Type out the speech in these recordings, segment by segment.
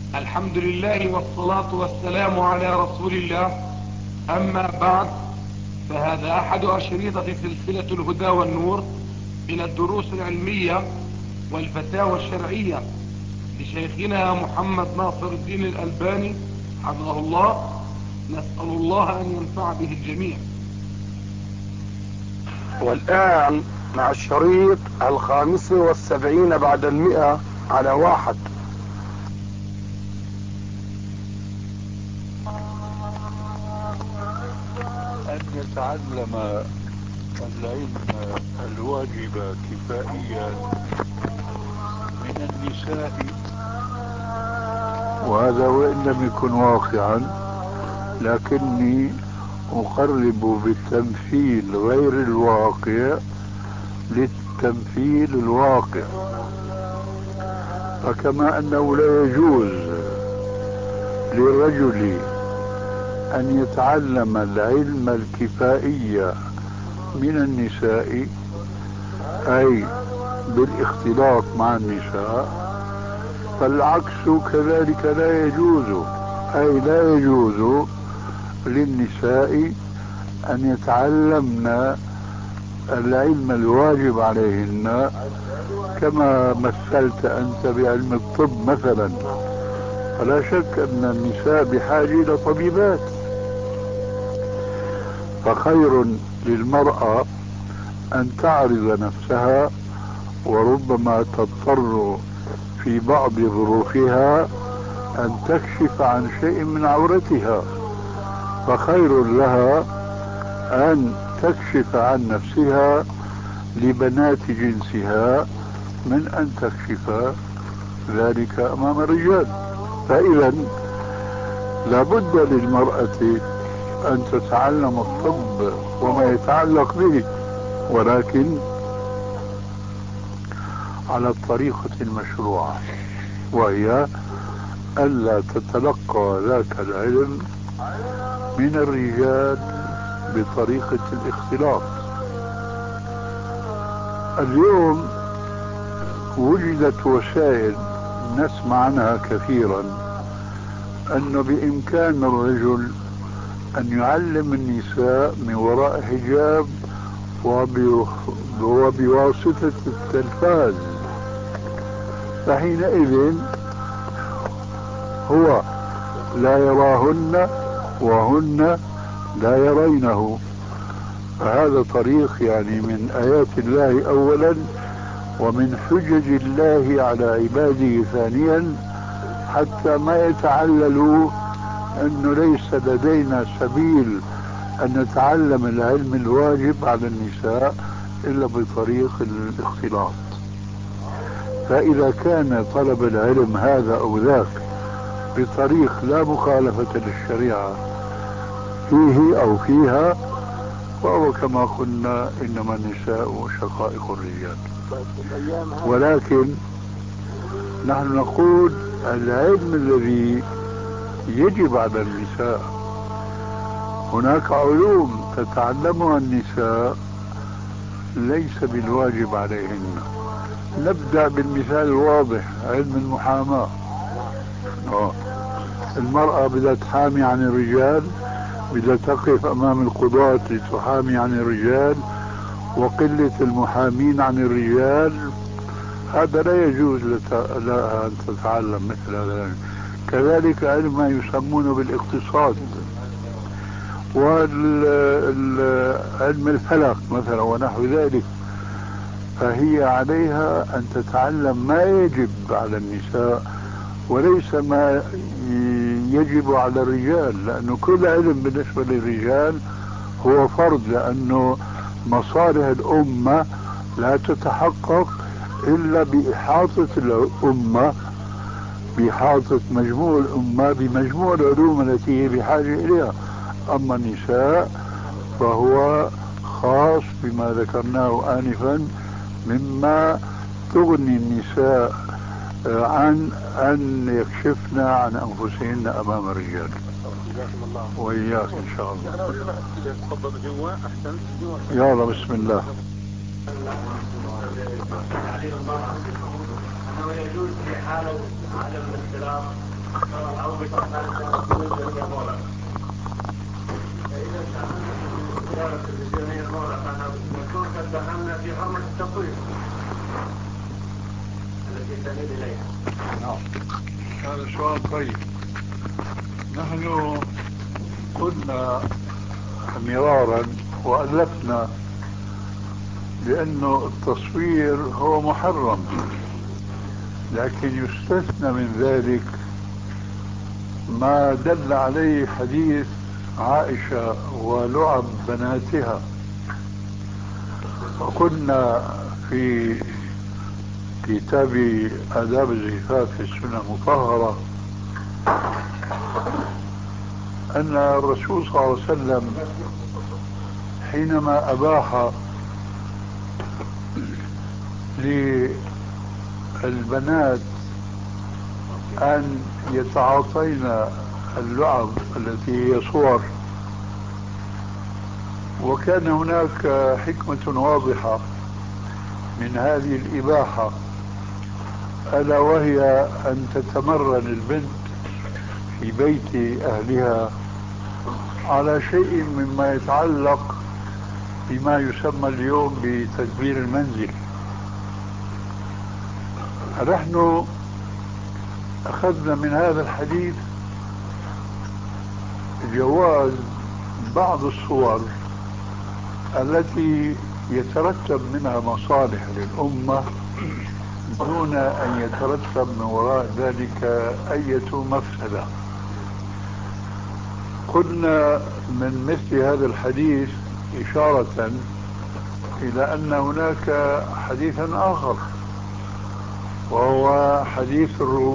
الحمد لله والصلاة والسلام على رسول الله. أما بعد، فهذا أحد أشريطة سلسلة الهدى والنور من الدروس العلمية والفتاوى الشرعية لشيخنا محمد ناصر الدين الألباني حفظه الله. نسأل الله أن ينفع به الجميع. والآن مع الشريط 75 بعد 100 على 1. أن يتعلم العلم الواجب كفائيا من النساء، وهذا وإن لم يكن واقعا، لكني أقرب بالتمثيل غير الواقع للتمثيل الواقع. فكما أنه لا يجوز للرجل أن يتعلم العلم الكفائي من النساء، أي بالاختلاط مع النساء، فالعكس كذلك لا يجوز، أي لا يجوز للنساء أن يتعلمن العلم الواجب عليهن، كما مثلت أنت بعلم الطب مثلا. فلا شك أن النساء بحاجة إلى طبيبات، فخير للمرأة أن تعرض نفسها، وربما تضطر في بعض ظروفها أن تكشف عن شيء من عورتها، فخير لها أن تكشف عن نفسها لبنات جنسها من أن تكشف ذلك أمام الرجال. فإذا لابد للمرأة أن تتعلم الطب وما يتعلق به، ولكن على الطريقة المشروعة، وهي ألا تتلقى ذاك العلم من الرجال بطريقة الاختلاط. اليوم وجدت وسائل نسمع عنها كثيرا، أنه بإمكان الرجل أن يعلم النساء من وراء حجاب وبواسطة التلفاز، فحينئذ هو لا يراهن وهن لا يرينه. فهذا طريق يعني من آيات الله أولا، ومن حجج الله على عباده ثانيا، حتى ما يتعللوا أنه ليس لدينا سبيل أن نتعلم العلم الواجب على النساء إلا بطريق الاختلاط. فإذا كان طلب العلم هذا أو ذاك بطريق لا مخالفة للشريعة فيه أو فيها، فهو كما قلنا إنما النساء شقائق الرجال. ولكن نحن نقول العلم الذي يجب على النساء، هناك علوم تتعلمها النساء ليس بالواجب عليهن. نبدأ بالمثال الواضح، علم المحاماة. المرأة بدها تحامي عن الرجال، بدها تقف أمام القضاة لتحامي عن الرجال، وقلة المحامين عن الرجال، هذا لا يجوز لها أن تتعلم مثل هذا. كذلك علم ما يسمونه بالاقتصاد، وعلم الفلك مثلا ونحو ذلك، فهي عليها أن تتعلم ما يجب على النساء وليس ما يجب على الرجال، لأنه كل علم بالنسبة للرجال هو فرض، لأنه مصالح الأمة لا تتحقق إلا بإحاطة الأمة، بإحاطة مجموع الأمة بمجموع العلوم التي هي بحاجة إليها. أما النساء فهو خاص بما ذكرناه آنفا، مما تغني النساء عن أن يكشفن عن أنفسهن أمام الرجال. وإياك إن شاء الله. يلا بسم الله. تعليم المرأة أنه يجوز في حالة عدم الاختلاط فإذا استعملنا في السيارة التلفزيونية الأولى فنكون قد دخلنا في حرمة التصوير التي تميل إليها. نعم، هذا سؤال طيب. نحن قلنا مرارا وألفنا بأنه التصوير هو محرم، لكن يستثنى من ذلك ما دل عليه حديث عائشة ولعب بناتها. وكنا في كتاب آداب الزفاف في السنة المطهرة أن الرسول صلى الله عليه وسلم حينما أباح للبنات أن يتعاطين اللعب التي هي صور، وكان هناك حكمة واضحة من هذه الإباحة، ألا وهي أن تتمرن البنت في بيت أهلها على شيء مما يتعلق بما يسمى اليوم بتدبير المنزل. نحن أخذنا من هذا الحديث جواز بعض الصور التي يترتب منها مصالح للأمة دون أن يترتب من وراء ذلك أي مفسدة. قلنا من مثل هذا الحديث إشارة إلى أن هناك حديثا آخر، وهو حديث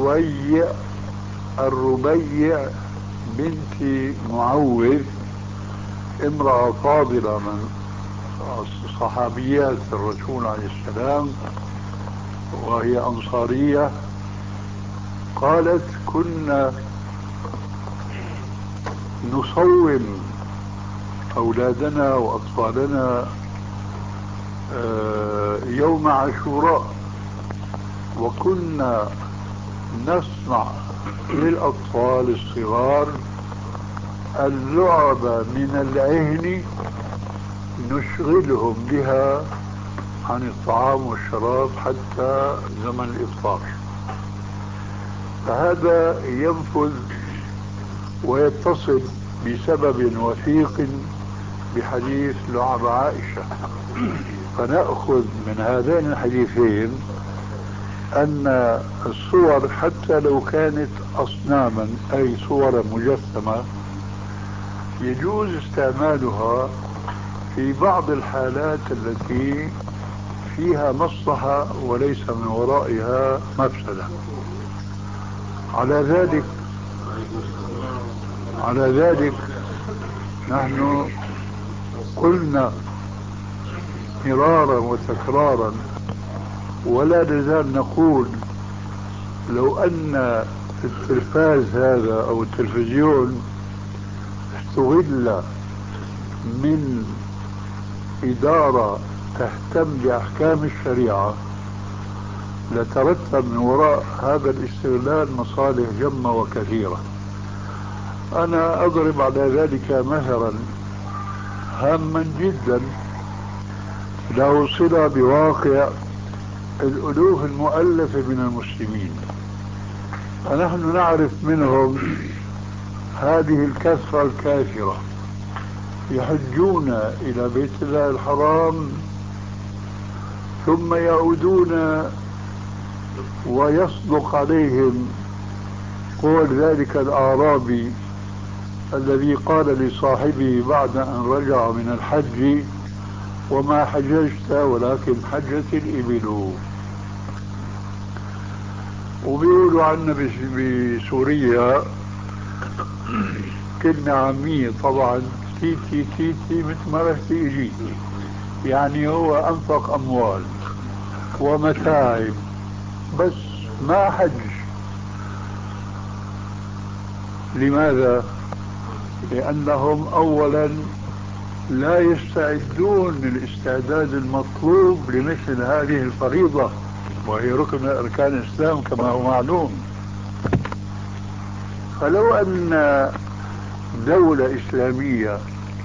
الربيع بنت معوذ، امرأة فاضلة من صحابيات الرسول عليه السلام، وهي أنصارية. قالت: كنا نصوم أولادنا وأطفالنا يوم عاشوراء، وكنا نصنع للأطفال الصغار اللعب من العهن نشغلهم بها عن الطعام والشراب حتى زمن الإفطار. فهذا ينفذ ويتصل بسبب وثيق بحديث لعب عائشة. فنأخذ من هذين الحديثين أن الصور حتى لو كانت أصناما أي صورا مجسمة يجوز استعمالها في بعض الحالات التي فيها مصلحة وليس من ورائها مفسدة. على ذلك نحن قلنا مرارا وتكرارا ولا نزال نقول: لو أن التلفاز هذا أو التلفزيون استغل من إدارة تهتم بأحكام الشريعة لترتب من وراء هذا الاستغلال مصالح جمة وكثيرة. أنا أضرب على ذلك مثلا هاما جدا له صلة بواقع الألوف المؤلفة من المسلمين. فنحن نعرف منهم هذه الكثرة الكافرة يحجون إلى بيت الله الحرام ثم يعودون ويصدق عليهم قول ذلك الأعرابي الذي قال لصاحبه بعد أن رجع من الحج: وما حججت ولكن حجت الإبل. وبيقولوا عنا بسوريا كلمة عامية طبعا: تيتي تيتي مثل ما رحتي اجيتي، يعني هو أنفق أموال ومتاعب بس ما حج. لماذا؟ لأنهم أولا لا يستعدون للاستعداد المطلوب لمثل هذه الفريضة، وهي ركن من أركان الإسلام كما هو معلوم. فلو أن دولة إسلامية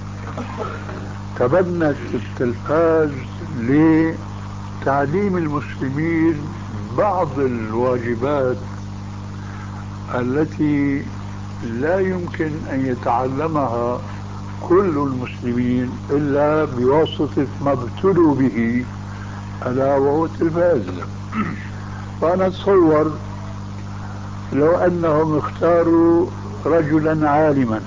تبنت التلفاز لتعليم المسلمين بعض الواجبات التي لا يمكن أن يتعلمها كل المسلمين إلا بواسطة ما ابتلوا به ألا وهو التلفاز. فأنا أتصور لو أنهم اختاروا رجلا عالما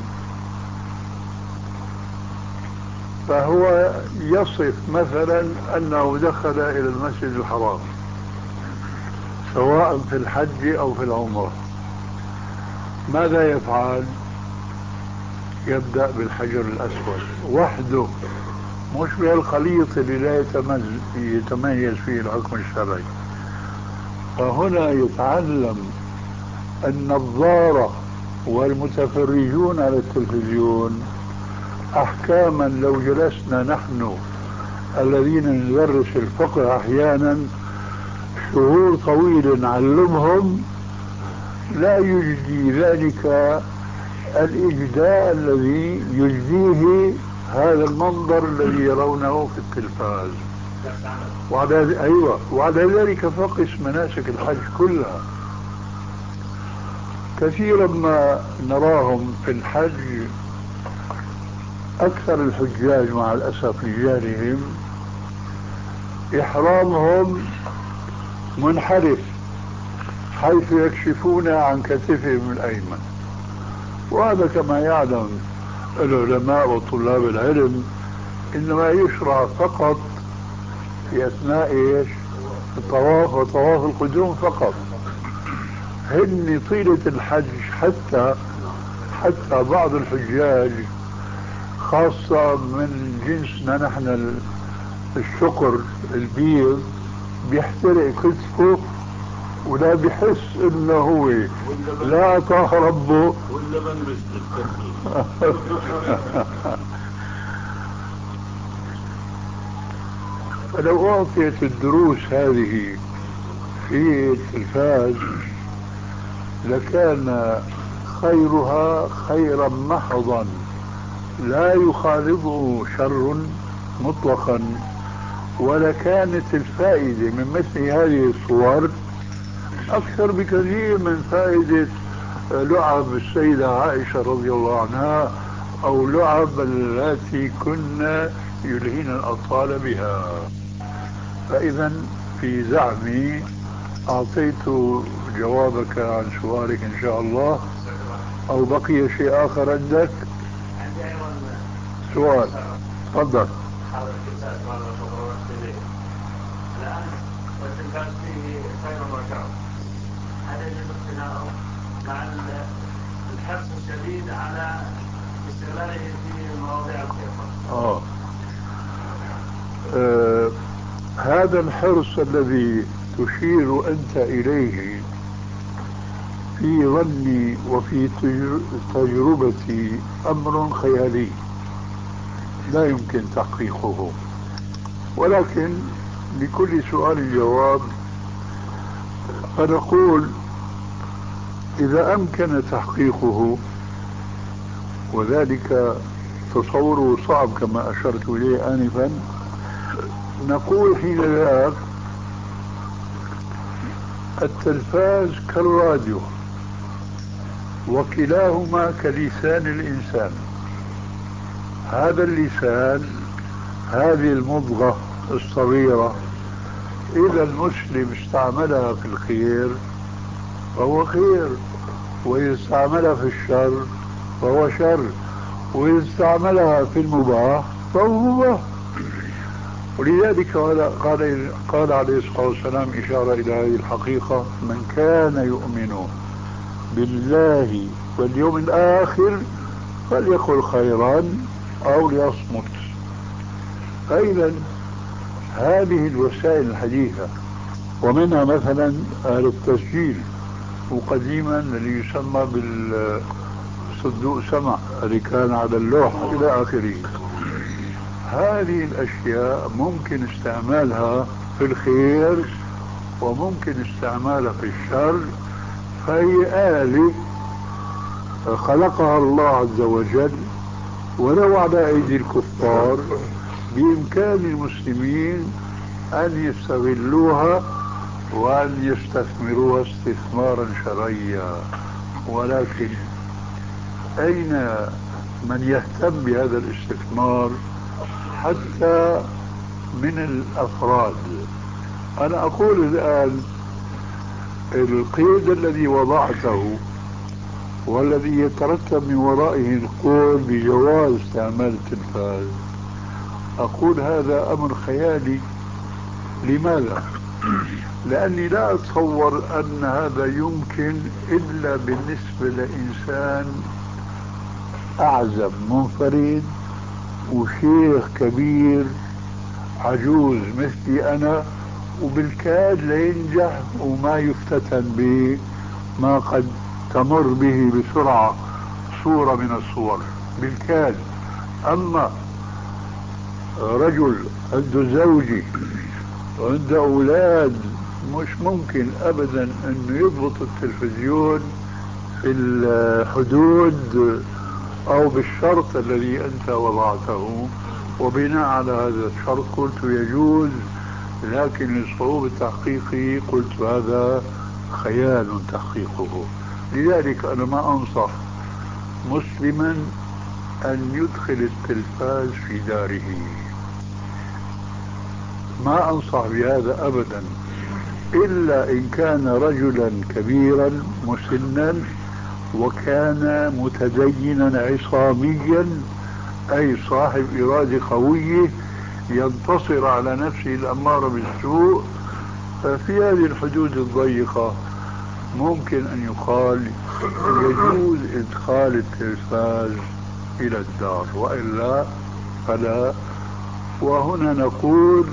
فهو يصف مثلا أنه دخل إلى المسجد الحرام سواء في الحج أو في العمرة، ماذا يفعل؟ يبدأ بالحجر الأسود وحده، مش بالخليط اللي لا يتميز فيه الحكم الشرعي. فهنا يتعلم النظارة والمتفرجون على التلفزيون أحكاما لو جلسنا نحن الذين ندرس الفقه أحيانا شهور طويلة نعلمهم لا يجدي ذلك الإجداء الذي يجديه هذا المنظر الذي يرونه في التلفاز. وعلى ذلك فقس مناسك الحج كلها. كثيرا ما نراهم في الحج أكثر الحجاج مع الأسف لجهلهم إحرامهم منحرف حيث يكشفون عن كتفهم الأيمن، وهذا كما يعلم العلماء وطلاب العلم إنما يشرع فقط في أثناء الطواف وطواف القدوم فقط. هن طيلة الحج حتى بعض الحجاج خاصة من جنسنا نحن الشقر البيض بيحترق كتفه ولا بيحس انه هو لا طاه ربه واللبن فلو أعطيت الدروس هذه في التلفاز لكان خيرها خيرا محضا لا يخالطه شر مطلقا، ولكانت الفائدة من مثل هذه الصور أكثر بكثير من فائدة لعب السيدة عائشة رضي الله عنها أو لعب التي كنا يلهين الأطفال بها. فإذا في زعمي أعطيت جوابك عن سؤالك إن شاء الله، أو بقي شيء آخر عندك؟ عندي أيضا سؤال، تفضل. الآن والتلفاز فيه خير وشر، هل يجب اقتناؤه مع الحرص الشديد على استغلاله في مواضيع الخير؟ هذا الحرص الذي تشير أنت إليه في ظني وفي تجربتي أمر خيالي لا يمكن تحقيقه، ولكن لكل سؤال جواب. فنقول إذا أمكن تحقيقه، وذلك تصوره صعب كما أشرت إليه آنفا، نقول حين ذاك التلفاز كالراديو وكلاهما كلسان الإنسان. هذا اللسان، هذه المضغة الصغيرة، إذا المسلم استعملها في الخير فهو خير، وإذا استعملها في الشر فهو شر، وإذا استعملها في المباح فهو مباح. ولذلك قال عليه الصلاة والسلام إشارة إلى هذه الحقيقة: من كان يؤمن بالله واليوم الآخر فليقل خيرا أو ليصمت. فإذا هذه الوسائل الحديثة، ومنها مثلا التسجيل، وقديما اللي يسمى بالصندوق سمع اللي كان على اللوح إلى آخره، هذه الأشياء ممكن استعمالها في الخير وممكن استعمالها في الشر، فهي آلة خلقها الله عز وجل ولو على أيدي الكفار بإمكان المسلمين أن يستغلوها وأن يستثمروها استثمارا شرعيا. ولكن أين من يهتم بهذا الاستثمار حتى من الأفراد؟ أنا أقول الآن القيد الذي وضعته والذي يترتب من ورائه القول بجواز استعمال التلفاز، أقول هذا أمر خيالي. لماذا؟ لأني لا أتصور أن هذا يمكن إلا بالنسبة لإنسان أعزب منفرد وشيخ كبير عجوز مثلي أنا، وبالكاد لينجح وما يفتتن بما قد تمر به بسرعة صورة من الصور بالكاد. أما رجل عنده زوجي وعنده أولاد مش ممكن أبدا أنه يضبط التلفزيون في الحدود أو بالشرط الذي أنت وضعته، وبناء على هذا الشرط قلت يجوز، لكن لصعوبة تحقيقه قلت هذا خيال تحقيقه. لذلك أنا ما أنصح مسلما أن يدخل التلفاز في داره، ما أنصح بهذا أبدا، إلا إن كان رجلا كبيرا مسنا وكان متدينا عصاميا، أي صاحب إرادة قوية ينتصر على نفسه الأمارة بالسوء. ففي هذه الحدود الضيقة ممكن أن يقال يجوز إدخال التلفاز إلى الدار، وإلا فلا. وهنا نقول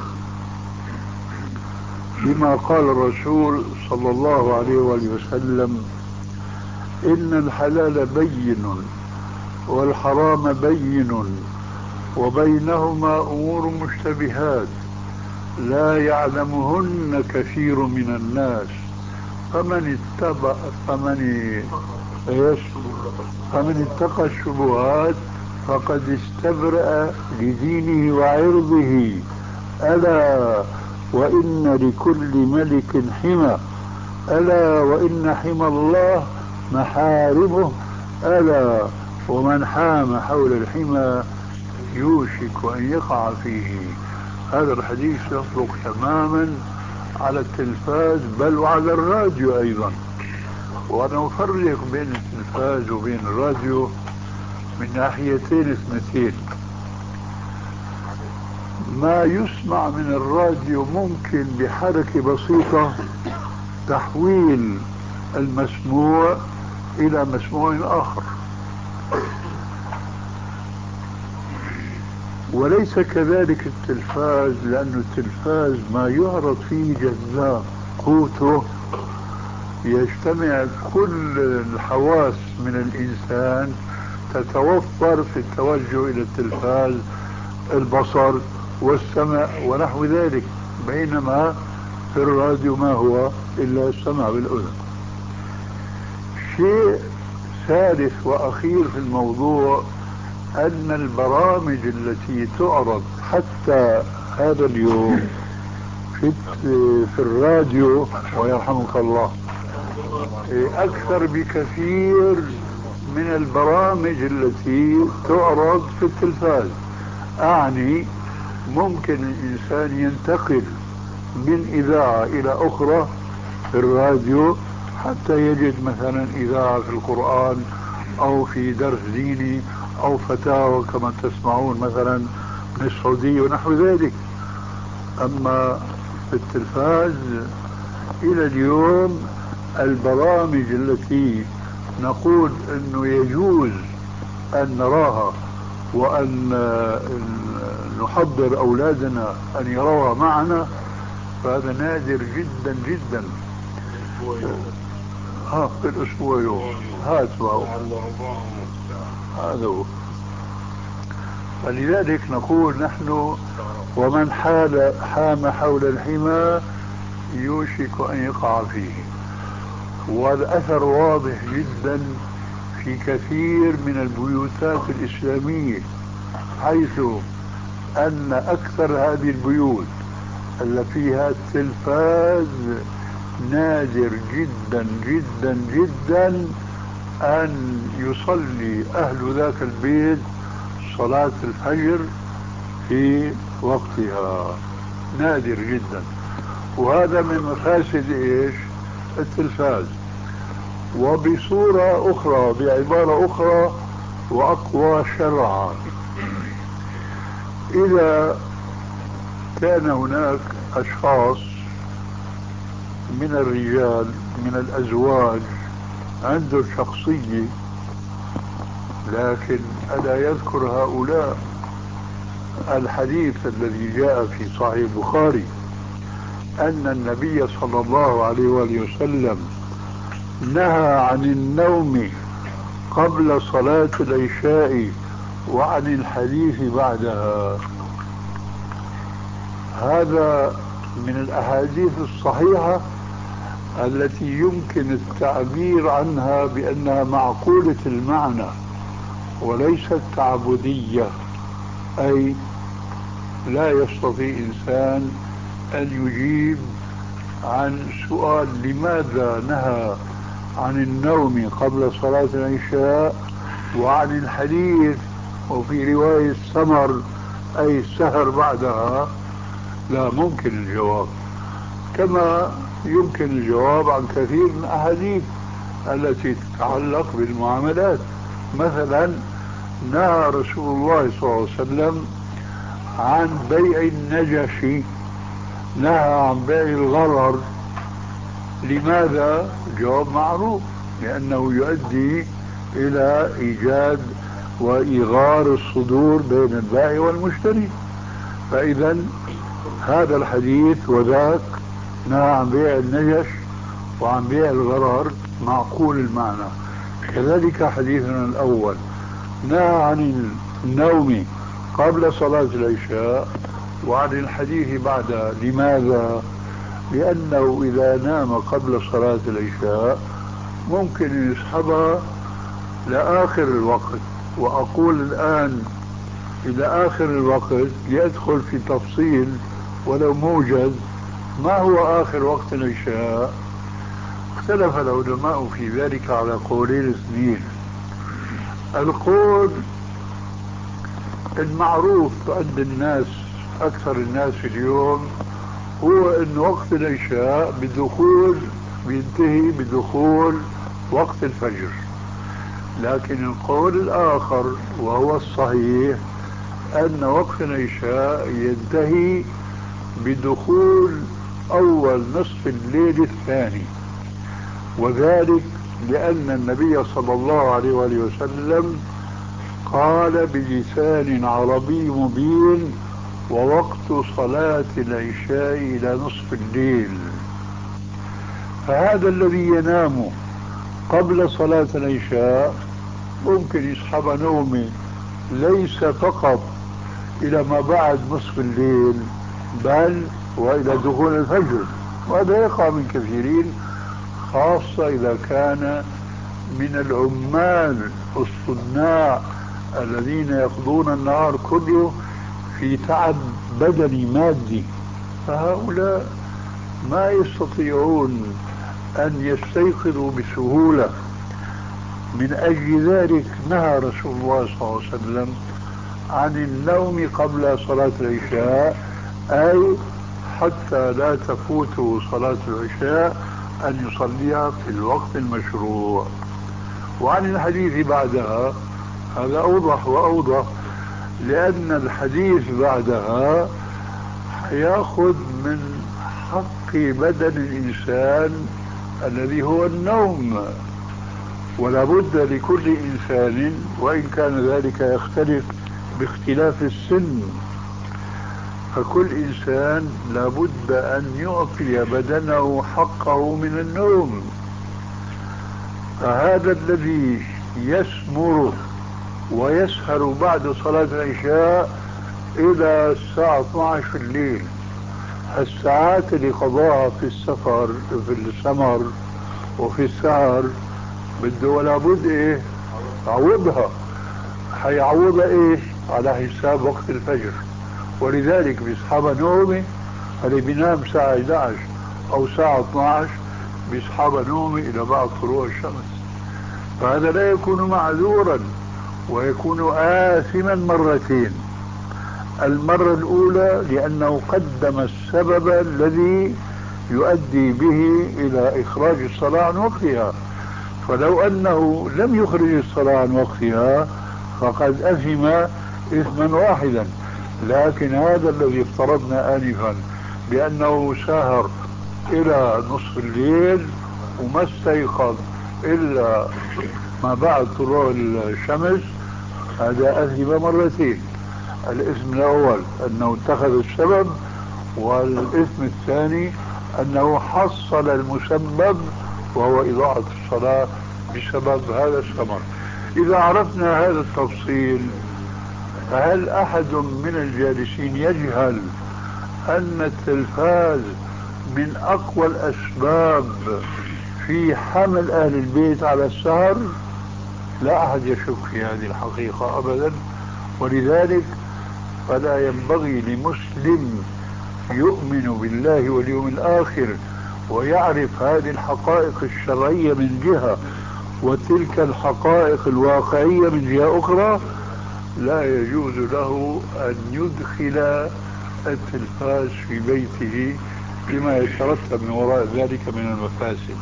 بما قال الرسول صلى الله عليه وآله وسلم: إن الحلال بين والحرام بين وبينهما أمور مشتبهات لا يعلمهن كثير من الناس فمن اتقى الشبهات فقد استبرأ لدينه وعرضه. ألا وإن لكل ملك حمى، ألا وإن حمى الله محارمه، ألا ومن حام حول الحمى يوشك أن يقع فيه. هذا الحديث يطلق تماما على التلفاز بل وعلى الراديو أيضا. وأنا أفرق بين التلفاز وبين الراديو من ناحيتين اثنتين. ما يسمع من الراديو ممكن بحركة بسيطة تحويل المسموع إلى مسموع آخر، وليس كذلك التلفاز، لأن التلفاز ما يعرض فيه جذاب قوته يجتمع كل الحواس من الإنسان تتوفر في التوجه إلى التلفاز، البصر والسمع ونحو ذلك، بينما في الراديو ما هو إلا السمع بالأذن. شيء ثالث وأخير في الموضوع أن البرامج التي تعرض حتى هذا اليوم في الراديو ويرحمك الله أكثر بكثير من البرامج التي تعرض في التلفاز. أعني ممكن الإنسان ينتقل من إذاعة إلى أخرى في الراديو حتى يجد مثلا إذاعة في القرآن أو في درس ديني أو فتاوى كما تسمعون مثلا من السعودية ونحو ذلك. أما في التلفاز إلى اليوم البرامج التي نقول أنه يجوز أن نراها وأن نحضر أولادنا أن يروها معنا فهذا نادر جدا جدا. في الأسبوع يوم هذا هو. فلذلك نقول نحن ومن حام حول الحمى يوشك أن يقع فيه. والأثر واضح جدا في كثير من البيوتات الإسلامية، حيث أن أكثر هذه البيوت اللي فيها التلفاز نادر جدا جدا جدا أن يصلي أهل ذاك البيت صلاة الفجر في وقتها، نادر جدا. وهذا من مفاسد إيش؟ التلفاز. وبصورة أخرى، بعبارة أخرى وأقوى شرعا، إذا كان هناك أشخاص من الرجال من الأزواج عنده شخصية، لكن ألا يذكر هؤلاء الحديث الذي جاء في صحيح البخاري أن النبي صلى الله عليه وآله وسلم نهى عن النوم قبل صلاة العشاء وعن الحديث بعدها. هذا من الأحاديث الصحيحة التي يمكن التعبير عنها بأنها معقولة المعنى وليست تعبدية، أي لا يستطيع إنسان أن يجيب عن سؤال لماذا نهى عن النوم قبل صلاة العشاء وعن الحديث وفي رواية سمر أي السهر بعدها. لا ممكن الجواب، كما يمكن الجواب عن كثير من الأحاديث التي تتعلق بالمعاملات. مثلا نهى رسول الله صلى الله عليه وسلم عن بيع النجش، نهى عن بيع الغرر. لماذا؟ جواب معروف، لأنه يؤدي إلى إيجاد وإيغار الصدور بين البائع والمشتري. فإذا هذا الحديث وذاك نهى عن بيع النجش وعن بيع الغرر معقول المعنى. كذلك حديثنا الأول نهى عن النوم قبل صلاة العشاء وعن الحديث بعدها. لماذا؟ لأنه إذا نام قبل صلاة العشاء ممكن يسحبها لآخر الوقت. وأقول الآن إلى آخر الوقت ليدخل في تفصيل ولو موجز. ما هو آخر وقت العشاء؟ اختلف العلماء في ذلك على قولين اثنين. القول المعروف عند الناس، أكثر الناس اليوم، هو أن وقت العشاء بينتهي بدخول وقت الفجر. لكن القول الآخر وهو الصحيح أن وقت العشاء ينتهي بدخول أول نصف الليل الثاني، وذلك لأن النبي صلى الله عليه وآله وسلم قال بلسان عربي مبين: ووقت صلاة العشاء إلى نصف الليل. فهذا الذي ينام قبل صلاة العشاء ممكن يسحب نومه ليس فقط إلى ما بعد نصف الليل بل وإلى دخول الفجر. وهذا يقع من كثيرين، خاصة إذا كان من العمال الصناع الذين يقضون النهار كله في تعب بدني مادي، فهؤلاء ما يستطيعون أن يستيقظوا بسهولة. من أجل ذلك نهى رسول الله صلى الله عليه وسلم عن النوم قبل صلاة العشاء، أي حتى لا تفوته صلاة العشاء أن يصليها في الوقت المشروع. وعن الحديث بعدها هذا أوضح وأوضح، لأن الحديث بعدها يأخذ من حق بدن الإنسان الذي هو النوم، ولا بد لكل إنسان، وإن كان ذلك يختلف باختلاف السن، فكل إنسان لا بد أن يعطي بدنه حقه من النوم. فهذا الذي يسمر ويسهر بعد صلاة العشاء إلى الساعة 12 في الليل، الساعات اللي قضاها في السفر في السمر وفي السهر بده ولا بد عوضها. حيعوضها ايش؟ على حساب وقت الفجر. ولذلك بيصحى نومه، اللي بينام الساعة 11 او الساعة 12 بيصحى نومه الى بعد طلوع الشمس. فهذا لا يكون معذورا ويكون آثما مرتين. المرة الأولى لأنه قدم السبب الذي يؤدي به إلى إخراج الصلاة عن وقتها، فلو أنه لم يخرج الصلاة عن وقتها فقد أثم إثما واحدا. لكن هذا الذي افترضنا آنفا بأنه سهر إلى نصف الليل وما استيقظ إلا ما بعد طلوع الشمس، هذا أثم مرتين. الإثم الأول أنه اتخذ السبب، والإثم الثاني أنه حصل المسبب وهو إضاعة الصلاة بسبب هذا الثمر. إذا عرفنا هذا التفصيل، فهل أحد من الجالسين يجهل أن التلفاز من أقوى الأسباب في حمل أهل البيت على السهر؟ لا أحد يشك في هذه الحقيقة أبدا. ولذلك فلا ينبغي لمسلم يؤمن بالله واليوم الآخر ويعرف هذه الحقائق الشرعية من جهة وتلك الحقائق الواقعية من جهة أخرى، لا يجوز له أن يدخل التلفاز في بيته لما يترتب من وراء ذلك من المفاسد.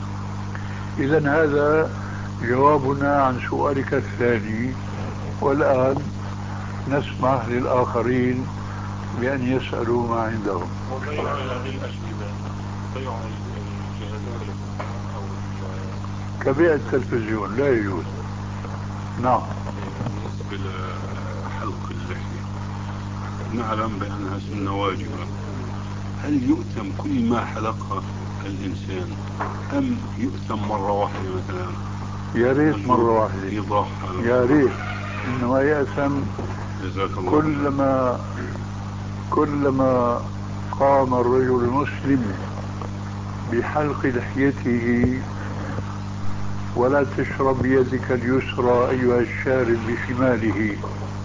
إذن هذا جوابنا عن سؤالك الثاني. والآن نسمح للآخرين بأن يسألوا ما عندهم. وبيع هذه الأجهزة، بيع الجهاز أو كبيع التلفزيون لا يجوز. نعم. بالنسبة لحلق اللحية، نعلم بأنها سنة واجبة، هل يؤتم كل ما حلقها الإنسان أم يؤتم مرة واحدة مثلا؟ يا ريت مرة واحدة، إيضاح يا ريت. إنما يأثم كلما قام الرجل المسلم بحلق لحيته. ولا تشرب بيدك اليسرى أيها الشارب بشماله.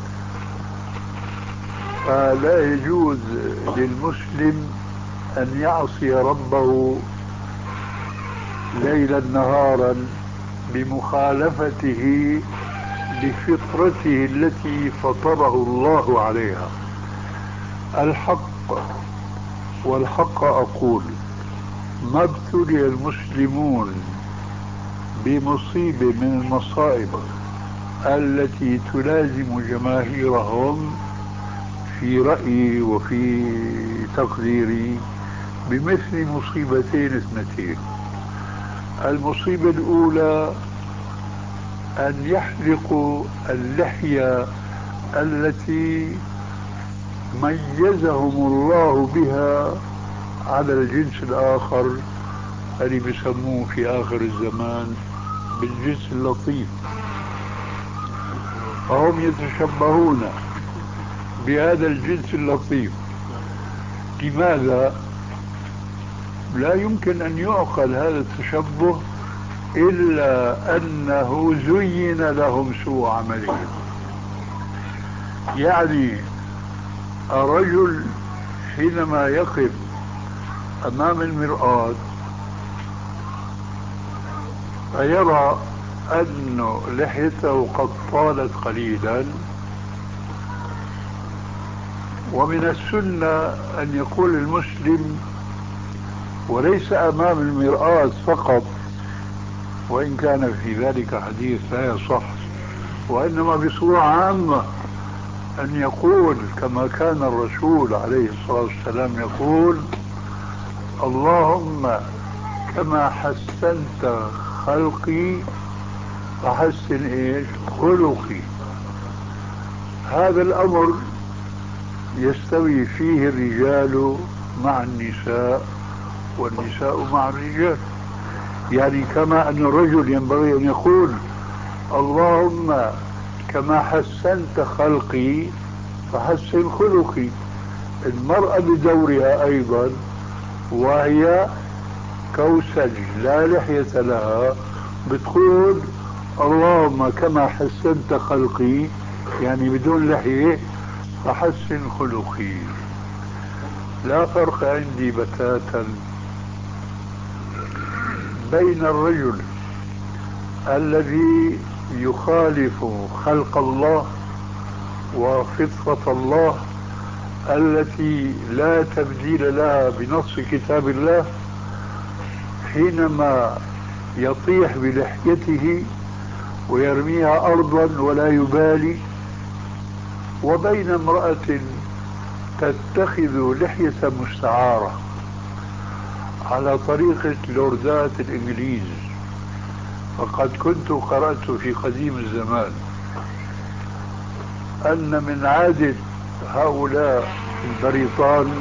فلا يجوز للمسلم أن يعصي ربه ليلا نهارا بمخالفته لفطرته التي فطره الله عليها. والحق أقول ما ابتلي المسلمون بمصيبة من المصائب التي تلازم جماهيرهم في رأيي وفي تقديري بمثل مصيبتين اثنتين. المصيبة الأولى أن يحلقوا اللحية التي ميزهم الله بها على الجنس الآخر اللي بيسموه في آخر الزمان بالجنس اللطيف. فهم يتشبهون بهذا الجنس اللطيف. لماذا؟ لا يمكن أن يعقل هذا التشبه إلا أنه زين لهم سوء عملهم. يعني الرجل حينما يقف أمام المرآة فيرى أن لحيته قد طالت قليلا، ومن السنة أن يقول المسلم، وليس أمام المرآة فقط وإن كان في ذلك حديث لا يصح، وإنما بصورة عامة أن يقول كما كان الرسول عليه الصلاة والسلام يقول: اللهم كما حسنت خلقي فحسن إيش خلقي. هذا الأمر يستوي فيه الرجال مع النساء والنساء مع الرجال. يعني كما أن الرجل ينبغي أن يقول: اللهم كما حسنت خلقي فحسن خلقي. المرأة بدورها أيضا، وهي كوسج لا لحية لها، بتقول: اللهم اللهم كما حسنت خلقي يعني بدون لحية فحسن خلقي. لا فرق عندي بتاتا بين الرجل الذي يخالف خلق الله وفطرة الله التي لا تبديل لها بنص كتاب الله حينما يطيح بلحيته ويرميها أرضا ولا يبالي، وبين امرأة تتخذ لحية مستعارة على طريقة لوردات الإنجليز. فقد كنت قرأت في قديم الزمان أن من عادة هؤلاء البريطان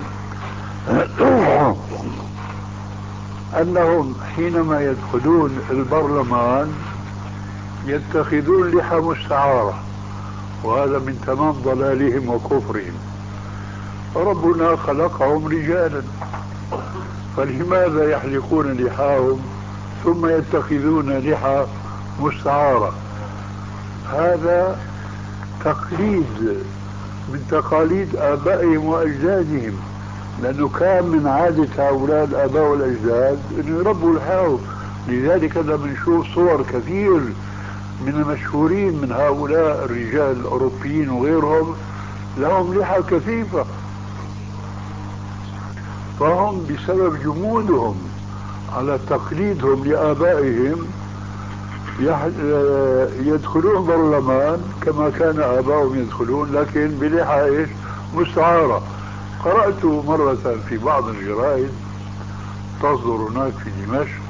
أنهم حينما يدخلون البرلمان يتخذون لحى مستعارة، وهذا من تمام ضلالهم وكفرهم. ربنا خلقهم رجالا، فلماذا يحلقون لحاهم ثم يتخذون لحى مستعارة؟ هذا تقليد من تقاليد آبائهم وأجدادهم، لأنه كان من عادة هؤلاء الآباء والأجداد أن يربوا لحاهم. لذلك هذا بنشوف صور كثير من المشهورين من هؤلاء الرجال الأوروبيين وغيرهم لهم لحى كثيفة، فهم بسبب جمودهم على تقليدهم لآبائهم يدخلون برلمان كما كان آبائهم يدخلون، لكن بلحى مستعارة. قرأت مرة في بعض الجرائد تصدر هناك في دمشق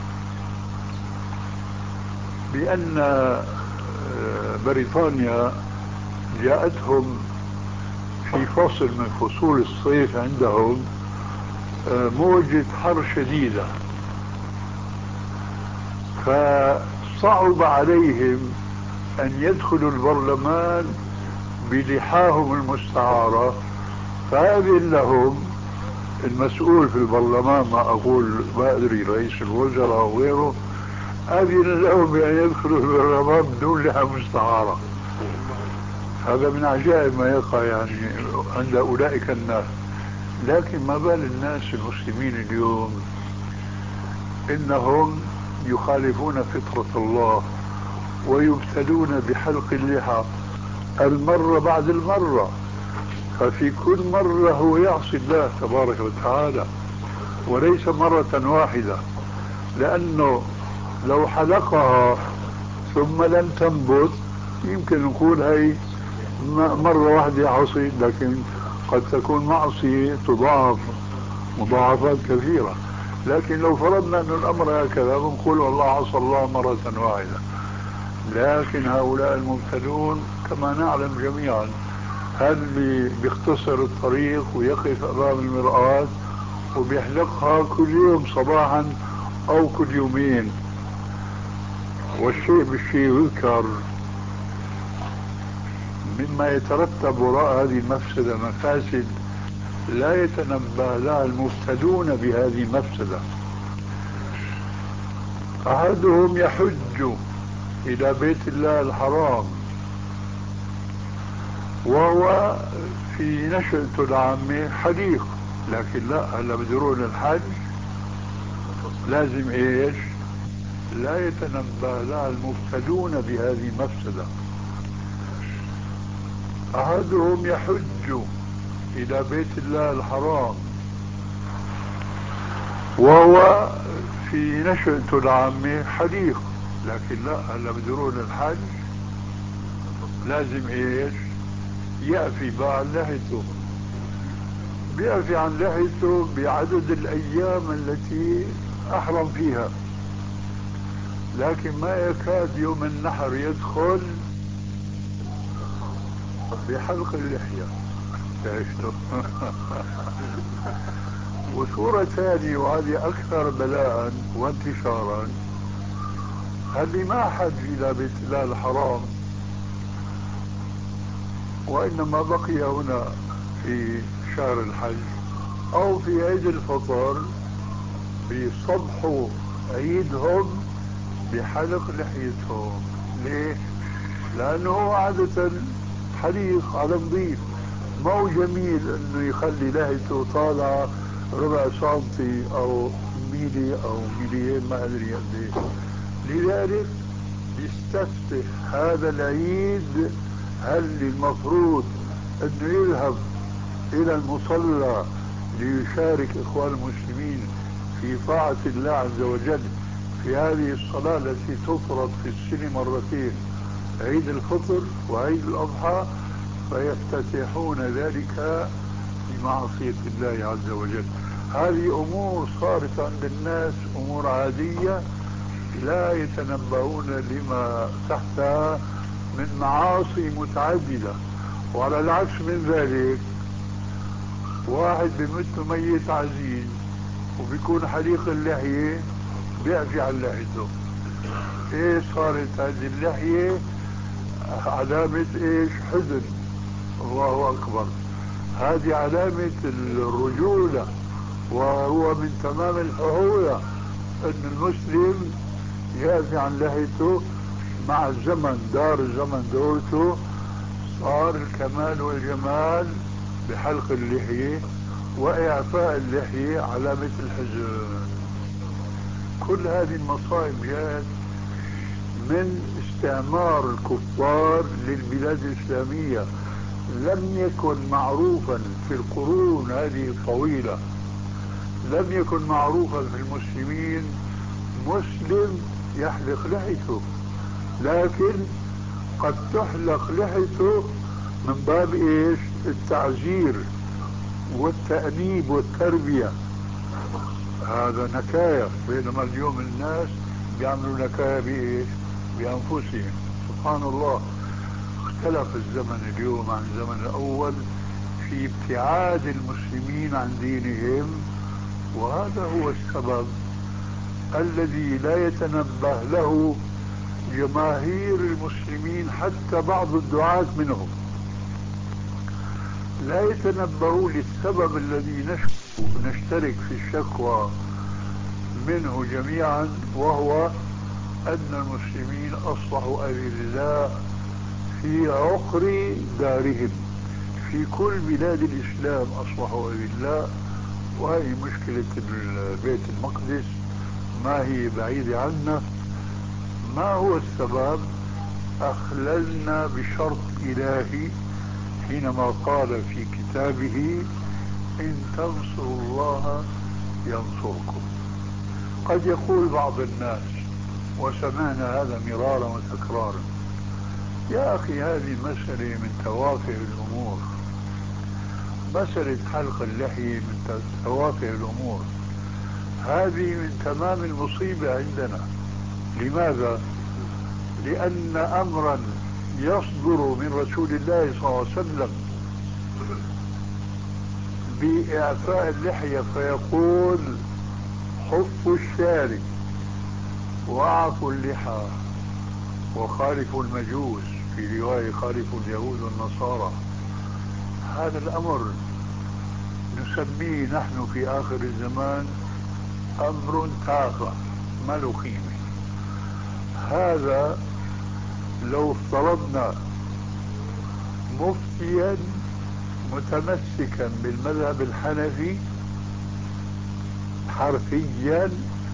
بأن بريطانيا جاءتهم في فصل من فصول الصيف عندهم موجة حر شديدة، فصعب عليهم أن يدخلوا البرلمان بلحاهم المستعارة، فأذن لهم المسؤول في البرلمان، ما أقول ما أدري رئيس الوزراء أو غيره، أذن لهم بأن يدخلوا البرلمان بدون لحى مستعارة. هذا من عجائب ما يقع يعني عند أولئك الناس. لكن ما بال الناس المسلمين اليوم إنهم يخالفون فطرة الله ويبتلون بحلق اللحى المرة بعد المرة، ففي كل مرة هو يعصي الله تبارك وتعالى وليس مرة واحدة، لأنه لو حلقها ثم لم تنبت يمكن نقول هي مرة واحدة عصي، لكن قد تكون معصية تضاعف مضاعفات كثيرة. لكن لو فرضنا أن الأمر هكذا بنقول والله عصى الله مرة واحدة. لكن هؤلاء المبتلون كما نعلم جميعا هل بيختصر الطريق ويقف أمام المرآة وبيحلقها كل يوم صباحا أو كل يومين. والشيء بالشيء يذكر مما يترتب وراء هذه المفسدة مفاسد لا يتنبه لها المفتدون بهذه المفسدة. أحدهم يحج إلى بيت الله الحرام وهو في نشأته العامة حديق، لكن لا، هلا بدرون الحج لازم ايش؟ لا يتنبه لها المفتدون بهذه المفسدة. أحدهم يحج إلى بيت الله الحرام وهو في نشأته العامة حديق، لكن لا، هلا بدرون الحج لازم ايش؟ يأفي بقى عن لحيته، بيأفي عن لحيته بعدد الأيام التي أحرم فيها، لكن ما يكاد يوم النحر يدخل بحلق اللحية. عشته. وصورة ثانية وهذه أكثر بلاء وانتشارا، اللي ما حج إلى بيت الله الحرام وإنما بقي هنا في شهر الحج أو في عيد الفطر بيصبحوا عيدهم بحلق لحيتهم. ليه؟ لأنه هو عادة حريص على نظيف، ما هو جميل انه يخلي لحيته طالعة ربع سنتي او ميلي او ميليين ما ادري قد ايه. لذلك يستفتح هذا العيد هل المفروض انه يذهب الى المصلى ليشارك اخوان المسلمين في طاعة الله عز وجل في هذه الصلاة التي تفرض في السنة مرتين، عيد الفطر وعيد الأضحى، فيفتتحون ذلك بمعصية الله عز وجل. هذه أمور صارت عند الناس أمور عادية لا يتنبهون لما تحتها من معاصي متعددة. وعلى العكس من ذلك، واحد بمت ميت عزيز وبيكون حليق اللحية بيعفي عن لحيته، ايه صارت هذه اللحية علامة ايش؟ حزن. الله اكبر، هذه علامة الرجولة، وهو من تمام الفهولة ان المسلم يعفي عن لحيته. مع الزمن دار الزمن دورته، صار الكمال والجمال بحلق اللحية وإعفاء اللحية علامة الحزن. كل هذه المصائب جاءت من استعمار الكفار للبلاد الإسلامية، لم يكن معروفا في القرون هذه الطويلة، لم يكن معروفا في المسلمين مسلم يحلق لحيته، لكن قد تحلق لحيته من باب ايش؟ التعزير والتأنيب والتربية، هذا نكاية. بينما اليوم الناس بيعملوا نكاية بايش؟ بأنفسهم. سبحان الله، اختلف الزمن اليوم عن الزمن الأول في ابتعاد المسلمين عن دينهم، وهذا هو السبب الذي لا يتنبه له جماهير المسلمين، حتى بعض الدعاة منهم لا يتنبهوا للسبب الذي نشترك في الشكوى منه جميعا، وهو أن المسلمين أصبحوا أذلاء في عقر دارهم. في كل بلاد الإسلام أصبحوا أذلاء، وهي مشكلة بيت المقدس ما هي بعيدة عنا. ما هو السبب؟ أخللنا بشرط إلهي حينما قال في كتابه إن تنصروا الله ينصركم. قد يقول بعض الناس، وسمعنا هذا مرارا وتكرارا، يا أخي هذه مسألة من توافه الأمور، مسألة حلق اللحية من توافه الأمور، هذه من تمام المصيبة عندنا. لماذا؟ لأن أمرا يصدر من رسول الله صلى الله عليه وسلم بإعفاء اللحية فيقول حفوا الشارب وأعفوا اللحى وخالفوا المجوس، في رواية خالفوا اليهود والنصارى، هذا الأمر نسميه نحن في آخر الزمان أمر تافه ما له قيمة. هذا لو افترضنا مفتيا متمسكا بالمذهب الحنفي حرفيا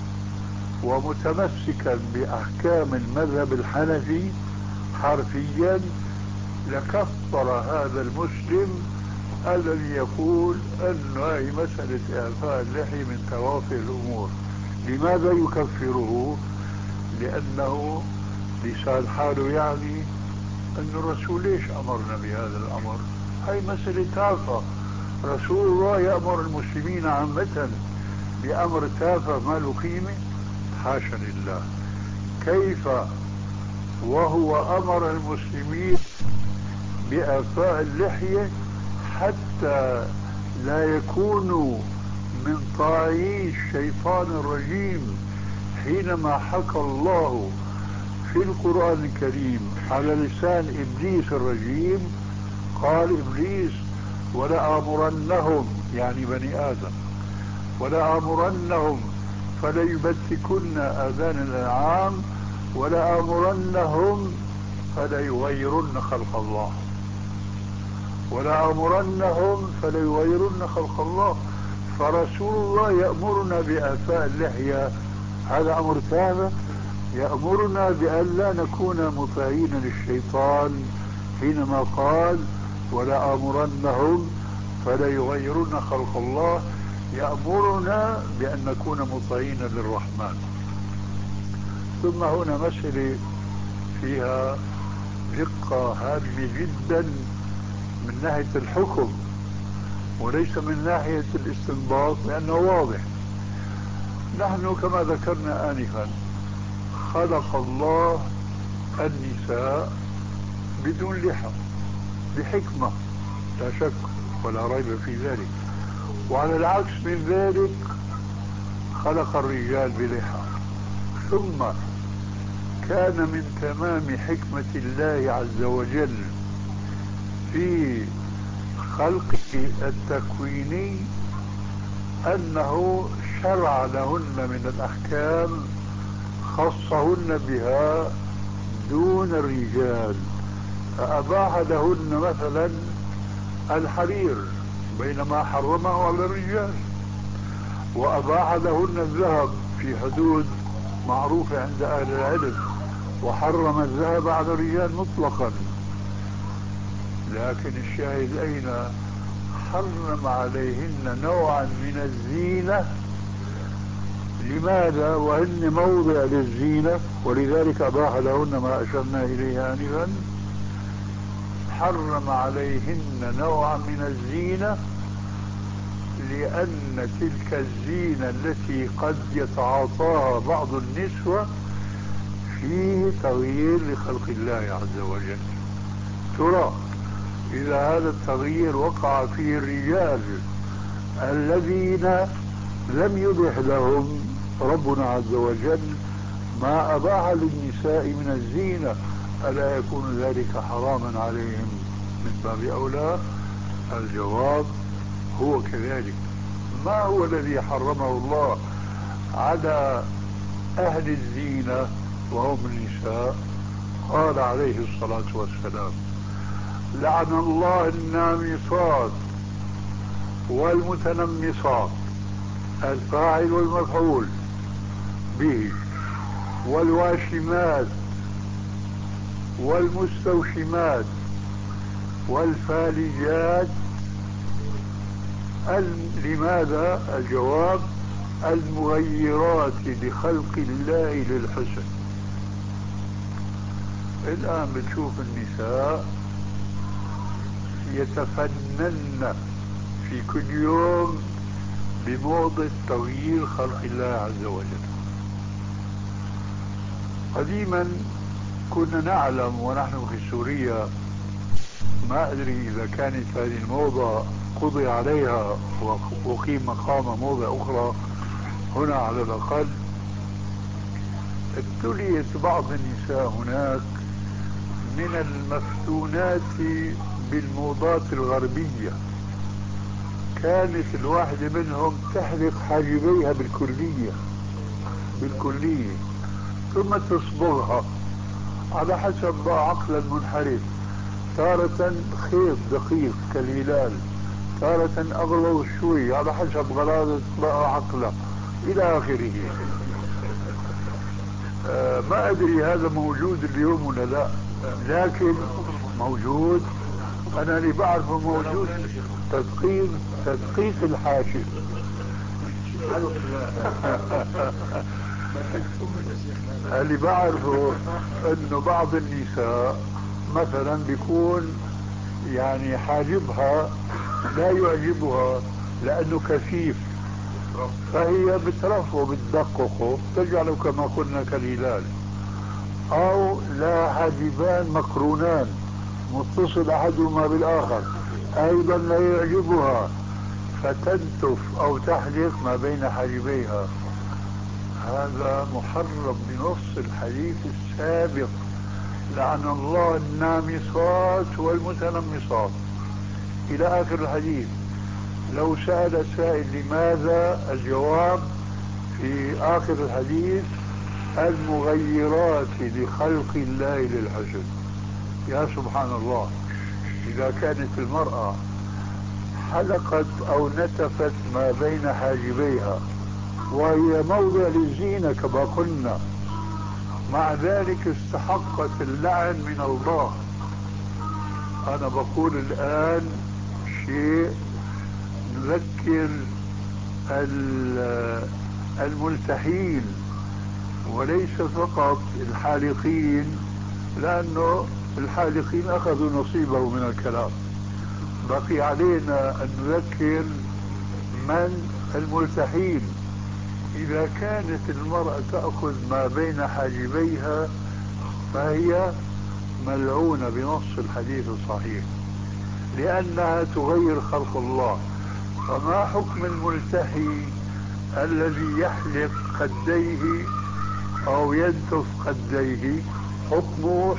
ومتمسكا بأحكام المذهب الحنفي حرفيا، لكفر هذا المسلم الذي يقول أن هذه مسألة إعفاء اللحية من توافه الأمور. لماذا يكفره؟ لأنه لسان حاله يعني أن الرسول ليش أمرنا بهذا الأمر؟ هاي مسألة تافهة، رسول الله يأمر المسلمين عامة بأمر تافه ما له قيمة؟ حاشا لله. كيف وهو أمر المسلمين بإعفاء اللحية حتى لا يكونوا من طاعي الشيطان الرجيم، حينما حكى الله في القرآن الكريم على لسان إبليس الرجيم، قال إبليس ولآمرنهم، يعني بني آدم، ولآمرنهم فليبتكن آذان الأنعام ولآمرنهم فليغيرن خلق الله، ولآمرنهم فليغيرن خلق الله. فرسول الله يأمرنا بإعفاء اللحية، هذا أمر تام. يأمرنا بأن لا نكون مطيعين للشيطان حينما قال ولآمرنهم فليغيرن خلق الله. يأمرنا بأن نكون مطيعين للرحمن. ثم هنا مسألة فيها دقة هامة جدا من ناحية الحكم وليس من ناحية الاستنباط، لأنه واضح. نحن كما ذكرنا آنفا خلق الله النساء بدون لحى بحكمة لا شك ولا ريب في ذلك، وعلى العكس من ذلك خلق الرجال بلحى. ثم كان من تمام حكمة الله عز وجل في خلقه التكويني أنه شرع لهن من الأحكام خصهن بها دون الرجال، فأباح لهن مثلا الحرير بينما حرمه على الرجال، وأباح لهن الذهب في حدود معروفة عند أهل العلم، وحرم الذهب على الرجال مطلقا. لكن الشاهد أين؟ حرم عليهن نوعا من الزينة. لماذا؟ وهن موضع للزينة، ولذلك أباح لهن ما أشرنا إليه آنفا. حرم عليهن نوعا من الزينة لأن تلك الزينة التي قد يتعاطاها بعض النسوة فيه تغيير لخلق الله عز وجل. ترى إذا هذا التغيير وقع فيه الرجال الذين لم يبح لهم ربنا عز وجل ما أباح للنساء من الزينة، ألا يكون ذلك حراما عليهم من باب أولى؟ الجواب هو كذلك. ما هو الذي حرمه الله على أهل الزينة وهم النساء؟ قال عليه الصلاة والسلام لعن الله النامصات والمتنمصات، الفاعل والمفعول به، والواشمات والمستوشمات والفالجات. لماذا؟ الجواب المغيرات لخلق الله للحسن. الآن بتشوف النساء يتفنن في كل يوم بموضة تغيير خلق الله عز وجل. قديما كنا نعلم ونحن في سوريا، ما أدري إذا كانت هذه الموضة قضي عليها وقيم مقام موضة أخرى هنا على الأقل. ابتليت بعض النساء هناك من المفتونات بالموضات الغربية. كانت الواحدة منهم تحلق حاجبيها بالكلية ثم تصبغها على حسب عقل المنحرف، تارة خيط دقيق كالهلال، تارة أغلظ شوي على حسب غلاظة عقله إلى آخره. ما أدري هذا موجود اليوم ولا لا، لكن موجود. أنا اللي بعرفه موجود تدقيق الحاشد. اللي بعرفه انه بعض النساء مثلا بيكون يعني حاجبها لا يعجبها لانه كثيف، فهي بترفعه بتدققه تجعله كما قلنا كالهلال، او لا حاجبان مقرونان متصل احدهما بالاخر ايضا لا يعجبها، فتنتف او تحلق ما بين حاجبيها. هذا محرم بنص الحديث السابق لعن الله النامصات والمتنمصات الى اخر الحديث. لو سأل سائل لماذا، الجواب في اخر الحديث المغيرات لخلق الله للحسن. يا سبحان الله، إذا كانت المرأة حلقت أو نتفت ما بين حاجبيها وهي موضع للزينة كما قلنا، مع ذلك استحقت اللعن من الله. أنا بقول الآن شيء نذكر الملتحين وليس فقط الحالقين، لأنه الحالقين أخذوا نصيبهم من الكلام. بقي علينا أن نذكر من الملتحين. إذا كانت المرأة تأخذ ما بين حاجبيها فهي ملعونة بنص الحديث الصحيح، لأنها تغير خلق الله. فما حكم الملتحي الذي يحلق خديه أو ينتف خديه؟ حكمه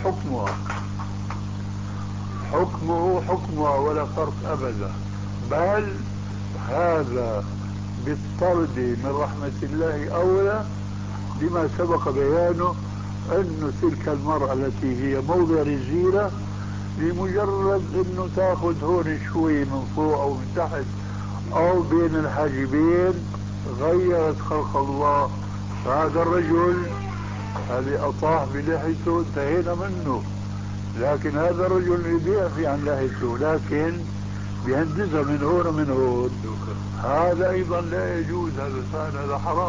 حكمها ولا فرق أبدا، بل هذا بالطرد من رحمة الله أولى، لما سبق بيانه أن تلك المرأة التي هي موضع الزينة لمجرد أنه تأخذ هون شوي من فوق أو من تحت أو بين الحاجبين غيرت خلق الله. فهذا الرجل الذي أطاح بلحيته انتهينا منه، لكن هذا الرجل يبيع عن لحيته لكن بيهندزها من هون ومن هون، هذا أيضا لا يجوز، هذا حرام.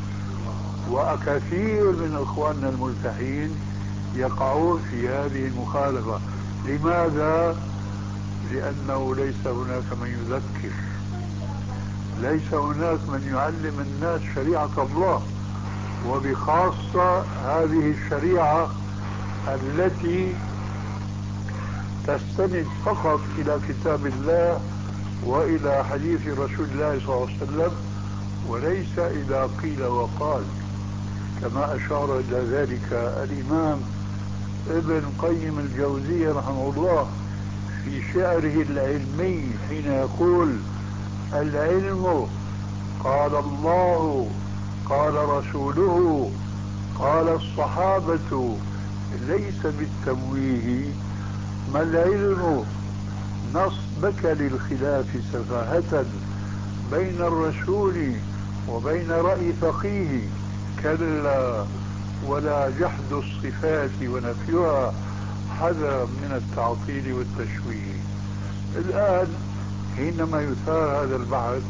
وكثير من إخواننا الملتحين يقعون في هذه المخالفة. لماذا؟ لأنه ليس هناك من يذكر، ليس هناك من يعلم الناس شريعة الله، وبخاصة هذه الشريعة التي تستند فقط إلى كتاب الله وإلى حديث رسول الله صلى الله عليه وسلم، وليس إلى قيل وقال، كما أشار إلى ذلك الإمام ابن قيم الجوزية رحمه الله في شعره العلمي حين يقول: العلم قال الله قال رسوله قال الصحابة ليس بالتمويه، ما العلم نصبك للخلاف سفاهة بين الرسول وبين رأي فقيه، كلا ولا جحد الصفات ونفيها حذرا من التعطيل والتشويه. الآن حينما يثار هذا البحث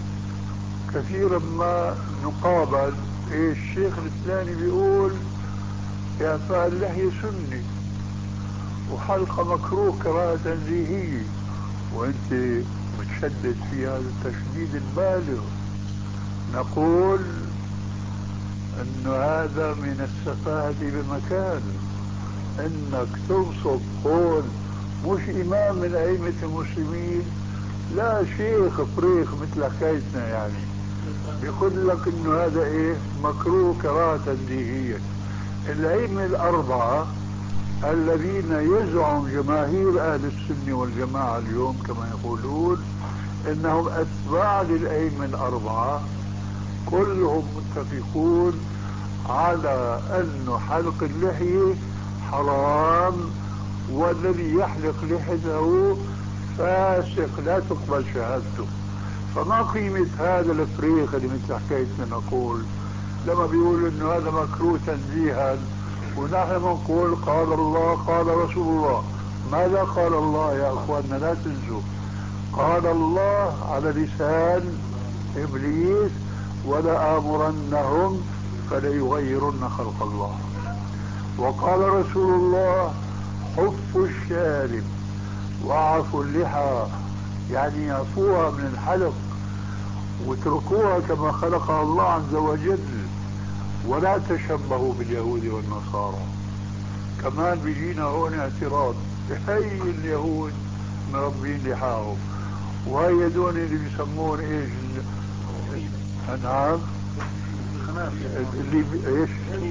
كثيرا ما نقابل الشيخ الفلاني بيقول إعفاء اللحية سني وحلقة مكروه كراهة تنزيهية، وانت بتشدد في هذا التشديد البالغ. نقول انه هذا من السفاهة بمكان، انك تنصب هون مش امام من ائمة المسلمين، لا شيخ فريخ مثل حكايتنا يعني، بيقول لك انه هذا ايه مكروه كراهة تنزيهية. الائمة الاربعة الذين يزعم جماهير اهل السنة والجماعة اليوم كما يقولون انهم اتباع للائمة الاربعة، كلهم متفقون على أن حلق اللحية حرام، والذي يحلق لحيته فاسق لا تقبل شهادته. فما قيمة هذا الفريق اللي مثل حكايتنا نقول لما بيقول انه هذا مكروه تنزيها، ونحن نقول قال الله قال رسول الله. ماذا قال الله يا اخواننا؟ لا تنسوا قال الله على لسان ابليس: ولا آمرنهم فليغيرن خلق الله. وقال رسول الله: حفوا الشارب وعفوا اللحى، يعني يعفوها من الحلق واتركوها كما خلقها الله عز وجل، ولا تشبهوا باليهود والنصارى. كمان بيجينا هون اعتراض: هي اليهود مربين لحاهم، وهي دون اللي بيسمون ايش نعم اللي ايش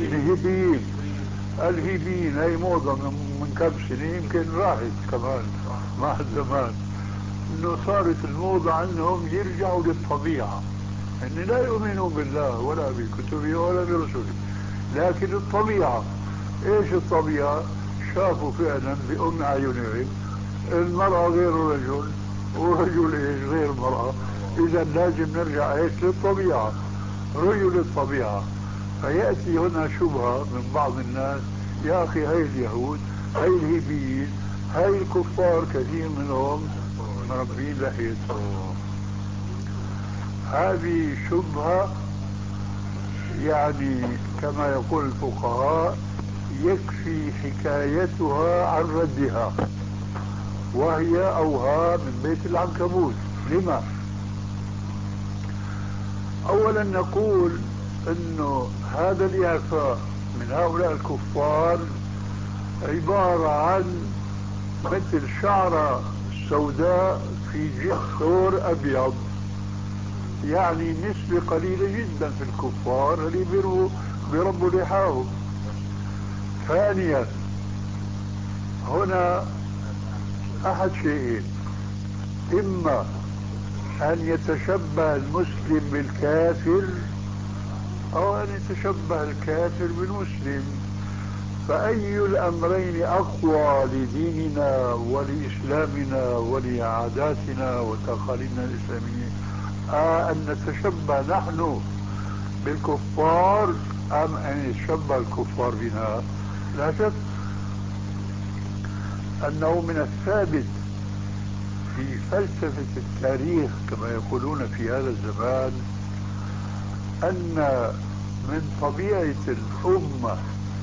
الهيبيين هي موضة من كم سنة يمكن راحت كمان مع الزمان، انه صارت الموضة عنهم يرجعوا للطبيعة، ان لا يؤمنوا بالله ولا بكتبه ولا برسله، لكن الطبيعة ايش الطبيعة؟ شافوا فعلا بأم أعينهم المرأة غير الرجل ورجل إيش غير المرأة. إذا لازم نرجع إيش للطبيعة، رجل الطبيعة. فيأتي هنا شبهة من بعض الناس، يا أخي هاي اليهود، هاي الهيبيين، هاي الكفار كثير منهم مربين لحيتهم. هذه شبهة يعني كما يقول الفقهاء يكفي حكايتها عن ردها، وهي أوهام من بيت العنكبوت. لما؟ أولا نقول أنه هذا الإعفاء من هؤلاء الكفار عبارة عن مثل شعرة سوداء في جلد ثور أبيض، يعني نسبة قليلة جدا في الكفار اللي بيربوا لحاهم. ثانيا هنا أحد شيئين، إما أن يتشبه المسلم بالكافر أو أن يتشبه الكافر بالمسلم. فأي الأمرين أقوى لديننا ولإسلامنا ولعاداتنا وتقاليدنا الإسلامية؟ أن نتشبه نحن بالكفار أم أن يتشبه الكفار بنا؟ لا شك أنه من الثابت في فلسفة التاريخ كما يقولون في هذا الزمان أن من طبيعة الأمة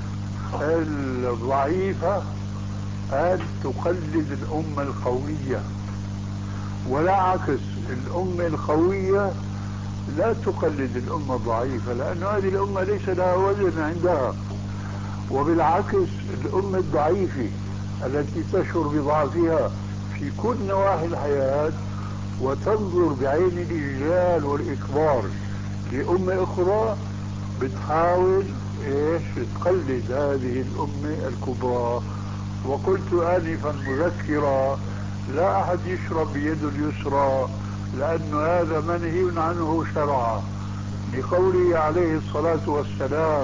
الضعيفة أن تقلد الأمة القوية، ولا عكس، الأمة القوية لا تقلد الأمة الضعيفة، لأن هذه الأمة ليس لها وزن عندها. وبالعكس الأمة الضعيفة التي تشعر بضعفها في كل نواحي الحياة وتنظر بعين الإجلال والإكبار لأمة أخرى بتحاول إيش تقلد هذه الأمة الكبرى. وقلت آنفا مذكرا لا أحد يشرب بيده اليسرى، لأن هذا منهي عنه شرعا، لقوله عليه الصلاة والسلام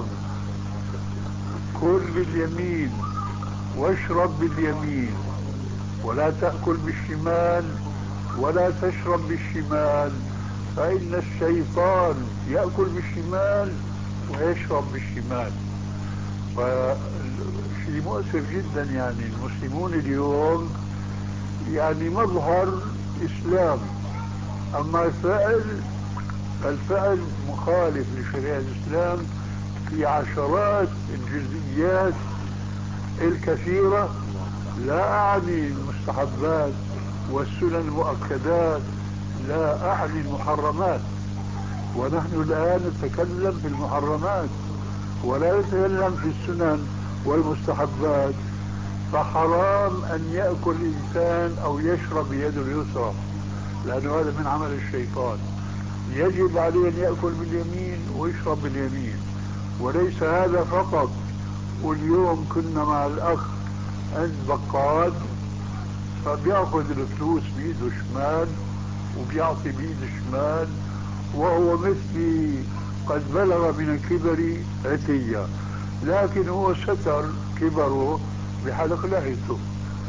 كل باليمين واشرب باليمين ولا تأكل بالشمال ولا تشرب بالشمال، فإن الشيطان يأكل بالشمال ويشرب بالشمال. فشيء مؤسف جدا، يعني المسلمون اليوم يعني مظهر إسلام، أما الفعل مخالف لشريعة الإسلام في عشرات الجزئيات الكثيرة. لا أعني المستحبات والسنن المؤكدات، لا أعني المحرمات، ونحن الآن نتكلم في المحرمات ولا نتكلم في السنن والمستحبات. فحرام أن يأكل إنسان أو يشرب بيده اليسرى، لأنه هذا من عمل الشيطان. يجب عليه أن يأكل باليمين ويشرب باليمين. وليس هذا فقط، واليوم كنا مع الأخ عند بقال فبيأخذ الفلوس بيده شمال وبيعطي بيد شمال، وهو مثلي قد بلغ من الكبر عتية، لكن هو ستر كبره بحلق لحيته.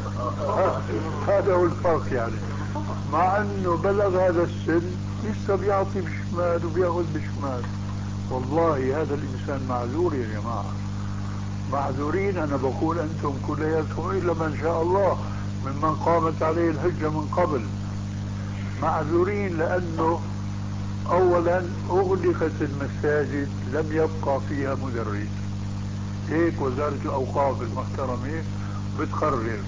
هذا هو الفرق يعني، مع انه بلغ هذا السن لسه بيعطي بشمال وبياخذ بشمال. والله هذا الانسان معذور يا جماعة، معذورين. انا بقول انتم كلياتكم الا من شاء الله ممن قامت عليه الحجة من قبل، معذورين. لانه اولا اغلقت المساجد لم يبقى فيها مدرس، هيك وزارة الاوقاف المحترمة بتقرر،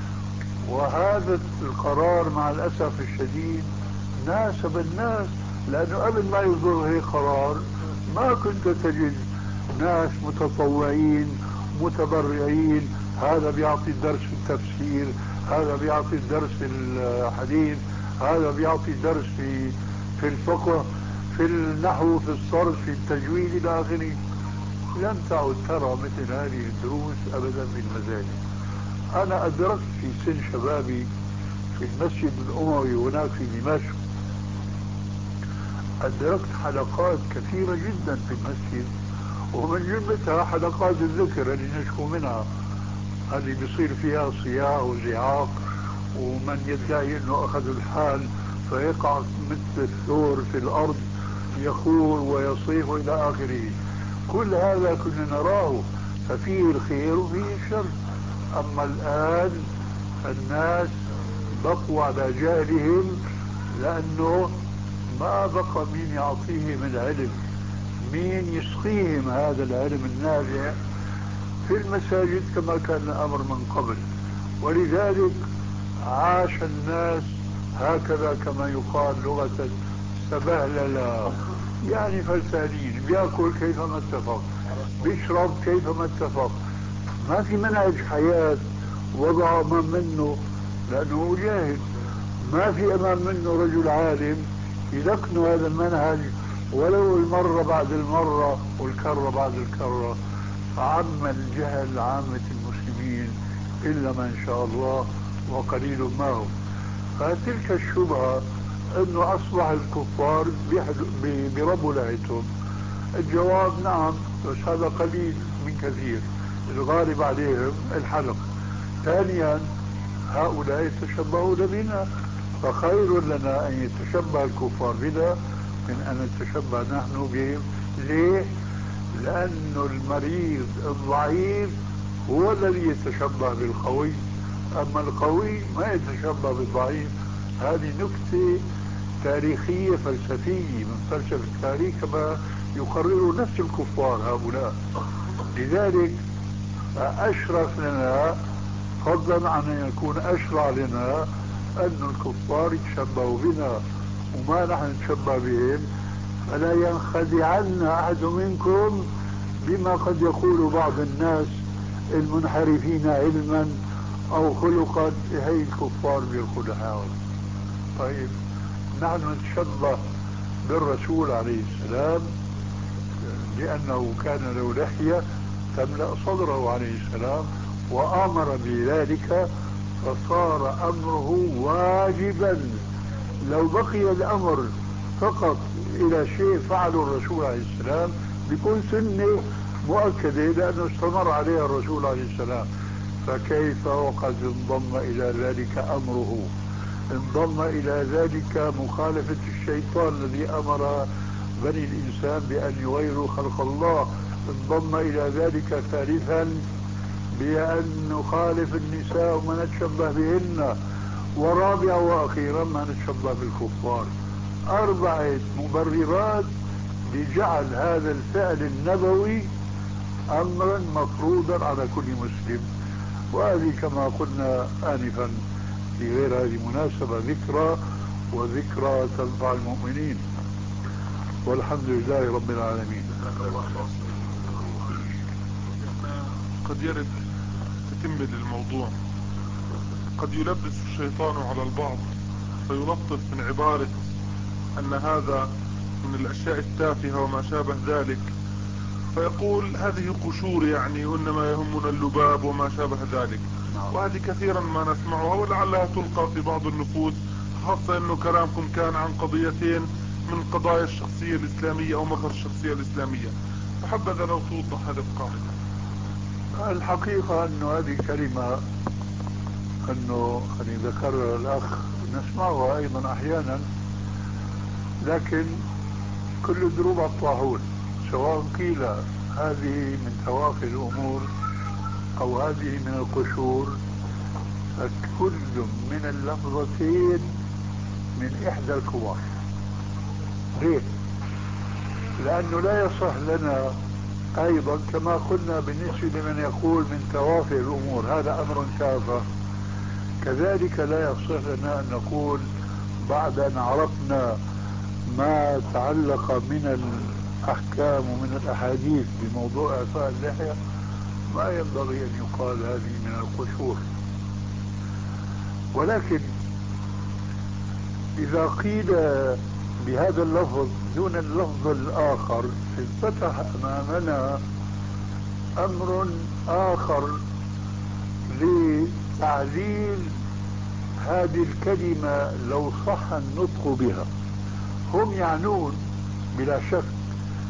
وهذا القرار مع الاسف الشديد ناسب الناس، لانه قبل ما يصدر هيك قرار ما كنت تجد ناس متطوعين متبرعين، هذا بيعطي درس في التفسير، هذا بيعطي درس في الحديث، هذا بيعطي درس في الفقه، في النحو، في الصرف، في التجويد الى اخره. لم تعد ترى مثل هذه الدروس ابدا في المساجد. انا ادركت في سن شبابي في المسجد الاموي هناك في دمشق، أدركت حلقات كثيرة جدا في المسجد، ومن جملتها حلقات الذكر اللي نشكو منها. هذه بيصير فيها صياح وزعاق، ومن يدعي انه اخذ الحال فيقع مثل الثور في الارض يخور ويصيح الى اخره. كل هذا كنا نراه، ففيه الخير وفيه الشر. اما الان الناس بقوا على جهلهم، لانه ما بقى مين يعطيهم العلم، مين يسقيهم هذا العلم النافع في المساجد كما كان الامر من قبل. ولذلك عاش الناس هكذا كما يقال لغة سبهللا، يعني فلسانين، بياكل كيفما اتفق، بيشرب كيفما اتفق، ما في منهج حياة وضع امام منه لانه جاهل، ما في امام منه رجل عالم يلقن هذا المنهج ولو المرة بعد المرة والكرة بعد الكرة. فعم الجهل عامة المسلمين إلا من شاء الله وقليل ما هم. فتلك الشبهة أنه أصبح الكفار بربوا لعتهم، الجواب نعم، بس هذا قليل من كثير، الغالب عليهم الحلق. ثانيا هؤلاء يتشبهون بنا، فخير لنا أن يتشبه الكفار بنا من أن نتشبه نحن بهم. ليه؟ لأنه المريض الضعيف هو الذي يتشبه بالقوي، أما القوي ما يتشبه بالضعيف. هذه نكتة تاريخية فلسفية من فلسفة التاريخ كما يقرر نفس الكفار هؤلاء. لذلك أشرف لنا فضلا عن أن يكون أشرع لنا أن الكفار يتشبهوا بنا وما نحن نتشبه بهم. فلا ينخدعن أحد منكم بما قد يقول بعض الناس المنحرفين علما أو خلقا، هي الكفار بالخدعاء. طيب نحن نتشبه بالرسول عليه السلام لأنه كان له لحية تملأ صدره عليه السلام وأمر بذلك، فصار أمره واجبا. لو بقي الأمر فقط إلى شيء فعله الرسول عليه السلام بيكون سنة مؤكدة لأنه استمر عليها الرسول عليه السلام. فكيف وقد انضم إلى ذلك أمره، انضم إلى ذلك مخالفة الشيطان الذي أمر بني الإنسان بأن يغيروا خلق الله، انضم إلى ذلك ثالثا بأن نخالف النساء وما نتشبه بهن، ورابعا وأخيرا ما نتشبه بالكفار. 4 مبررات لجعل هذا الفعل النبوي أمرا مفروضا على كل مسلم. وهذه كما قلنا آنفا في غير هذه المناسبة ذكرى، وذكرى تنفع المؤمنين، والحمد لله رب العالمين. قد يرد تتمة للموضوع، قد يلبس الشيطان على البعض فيلطف من عبارة أن هذا من الأشياء التافهة وما شابه ذلك، فيقول هذه قشور يعني، وإنما يهمنا اللباب وما شابه ذلك. وهذه كثيرا ما نسمعها ولعلها تلقى في بعض النفوس، خاصة أنه كلامكم كان عن قضيتين من قضايا الشخصية الإسلامية أو مظهر الشخصية الإسلامية، فحبذا لو توضح هذه القاعدة. الحقيقة أنه هذه كلمة أنه يعني ذكرها الأخ نسمعها أيضا أحيانا، لكن كل الدروب على الطاحون، سواء قيل هذه من توافي الأمور أو هذه من القشور، فكل من اللفظتين من إحدى الكبار. ليه؟ لأنه لا يصح لنا أيضا كما قلنا بالنسبة لمن يقول من توافي الأمور هذا أمر تافه، كذلك لا يصح لنا أن نقول بعد أن عرفنا ما تعلق من الأحكام ومن الأحاديث بموضوع إعفاء اللحية ما ينبغي أن يقال هذه من القشور. ولكن إذا قيل بهذا اللفظ دون اللفظ الآخر انفتح أمامنا أمر آخر لتعليل هذه الكلمة لو صح النطق بها. هم يعنون بلا شك،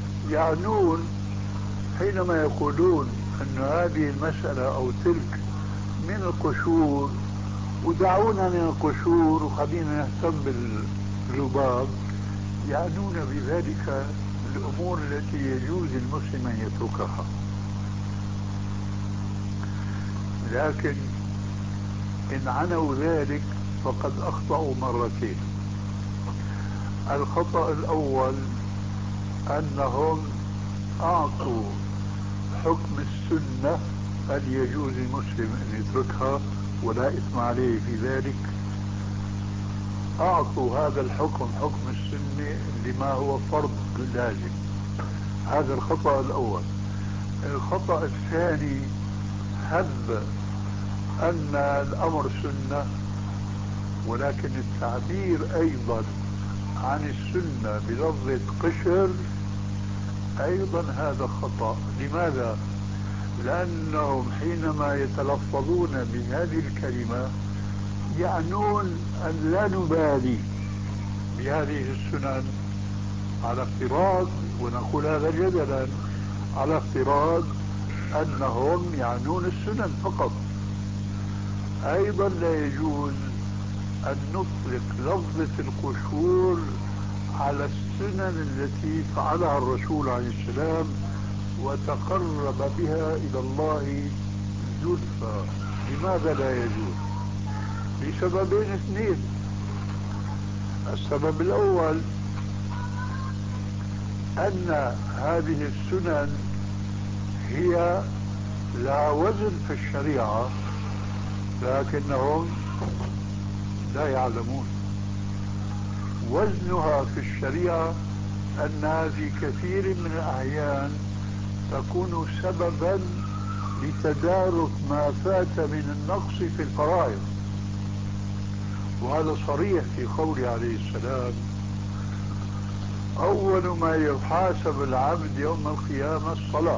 يعنون حينما يقولون أن هذه المسألة أو تلك من القشور، ودعونا من القشور وخلينا نهتم بالذباب، يعنون بذلك الأمور التي يجوز المسلم أن يتركها. لكن إن عنوا ذلك فقد أخطأوا مرتين. الخطأ الأول أنهم أعطوا حكم السنة أن يجوز المسلم أن يتركها ولا إثم عليه في ذلك، أعطوا هذا الحكم حكم السنة لما هو فرض لازم. هذا الخطأ الأول. الخطأ الثاني هذا أن الأمر سنة، ولكن التعبير أيضا عن السنة بلفظة قشر أيضا هذا خطأ. لماذا؟ لأنهم حينما يتلفظون بهذه الكلمة يعنون أن لا نبالي بهذه السنن، على افتراض، ونقول هذا جدلا، على افتراض أنهم يعنون السنن فقط. أيضا لا يجوز أن نطلق لفظة القشور على السنن التي فعلها الرسول عليه السلام وتقرب بها إلى الله زلفى. لماذا لا يجوز؟ لسببين اثنين. السبب الأول أن هذه السنن هي لها وزن في الشريعة لكنهم لا يعلمون. وزنها في الشريعة أنها في كثير من الأحيان تكون سببا لتدارك ما فات من النقص في الفرائض، وهذا صريح في قوله عليه السلام: أول ما يحاسب العبد يوم القيامة الصلاة،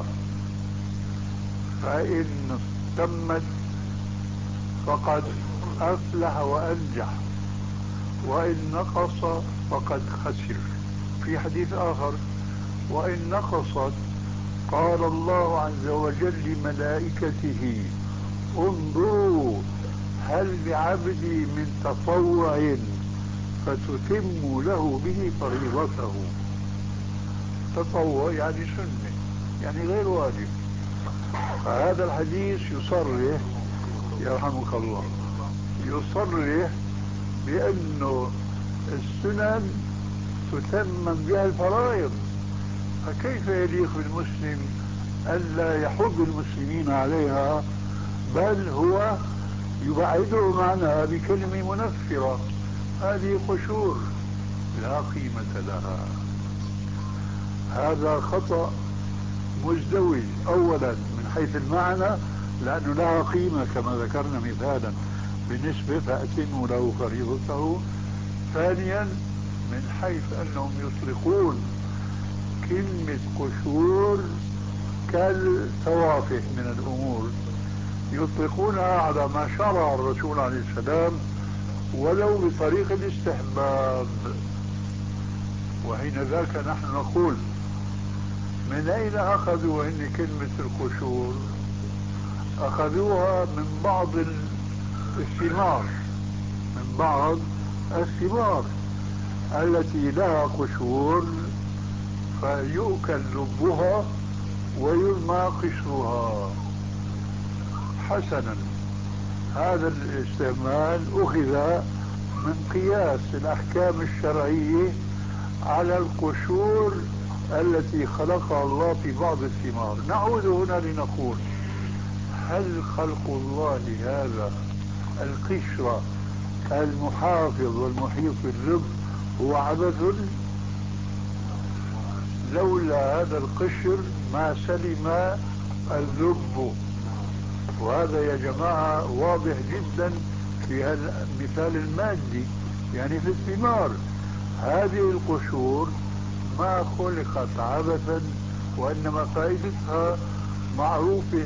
فإن تمت فقد أفلح وأنجح، وإن نقص فقد خسر. في حديث آخر: وإن نقصت قال الله عز وجل لملائكته انظروا هل لعبدي من تطوع فتتم له به فريضته. تطوع يعني سنة، يعني غير واجب. فهذا الحديث يصرح، يرحمك الله، يصرح بأنه السنن تتمم بها الفرائض. فكيف يليق بالمسلم ألا يحض المسلمين عليها، بل هو يبعدهم عنها بكلمة منفرة؟ هذه قشور لا قيمة لها. هذا خطأ مزدوج. أولا من حيث المعنى لأنه لها قيمة كما ذكرنا مثالا بالنسبة فأتموا له فريضته. ثانيا من حيث أنهم يطلقون كلمة قشور كالتوافه من الأمور، يطلقونها على ما شرع الرسول عليه السلام ولو بطريق الاستحباب. وحين ذاك نحن نقول: من أين أخذوا إن كلمة القشور؟ أخذوها من بعض الثمار، من بعض الثمار التي لها قشور فيؤكل لبها ويرمى قشرها. حسنا، هذا الاستعمال أخذ من قياس الأحكام الشرعية على القشور التي خلقها الله في بعض الثمار. نعود هنا لنقول: هل خلق الله هذا القشرة المحافظ والمحيط باللب هو عبث؟ لولا هذا القشر ما سلم اللب. وهذا يا جماعة واضح جدا في المثال المادي، يعني في الثمار. هذه القشور ما خلقت عبثا، وإنما فائدتها معروفة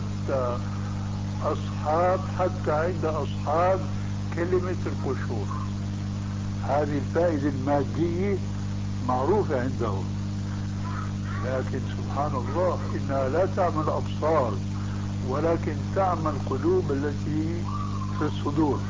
حتى عند أصحاب كلمة القشور. هذه الفائدة المادية معروفة عندهم. لكن سبحان الله إنها لا تعمل أبصار ولكن تعمى القلوب التي في الصدور.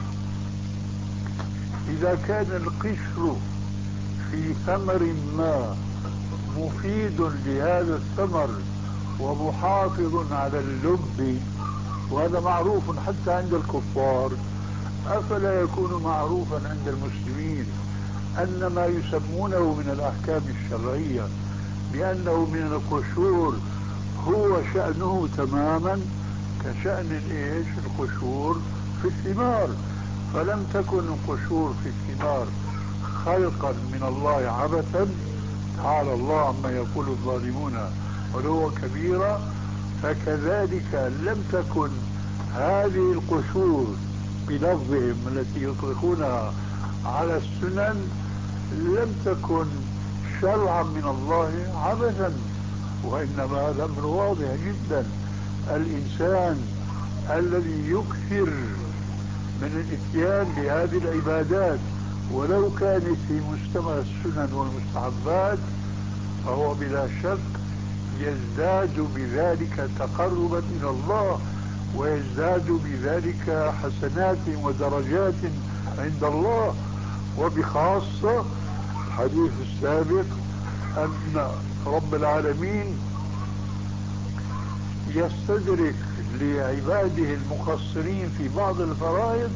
إذا كان القشر في ثمر ما مفيد لهذا الثمر ومحافظ على اللب، وهذا معروف حتى عند الكفار، أفلا يكون معروفا عند المسلمين أن ما يسمونه من الأحكام الشرعية بأنه من القشور هو شأنه تماما كشأن القشور في الثمار؟ فلم تكن القشور في الثمار خلقا من الله عبثا، تعالى الله عما يقول الظالمون ولو كبيرا، فكذلك لم تكن هذه القشور بلفظهم التي يطلقونها على السنن لم تكن شرعا من الله عبثا، وإنما الأمر واضح جدا. الإنسان الذي يكثر من الاتيان لهذه العبادات ولو كانت في مجتمع السنن والمستحبات فهو بلا شك يزداد بذلك تقربا إلى الله، ويزداد بذلك حسنات ودرجات عند الله. وبخاصة الحديث السابق أن رب العالمين يستدرك لعباده المقصرين في بعض الفرائض،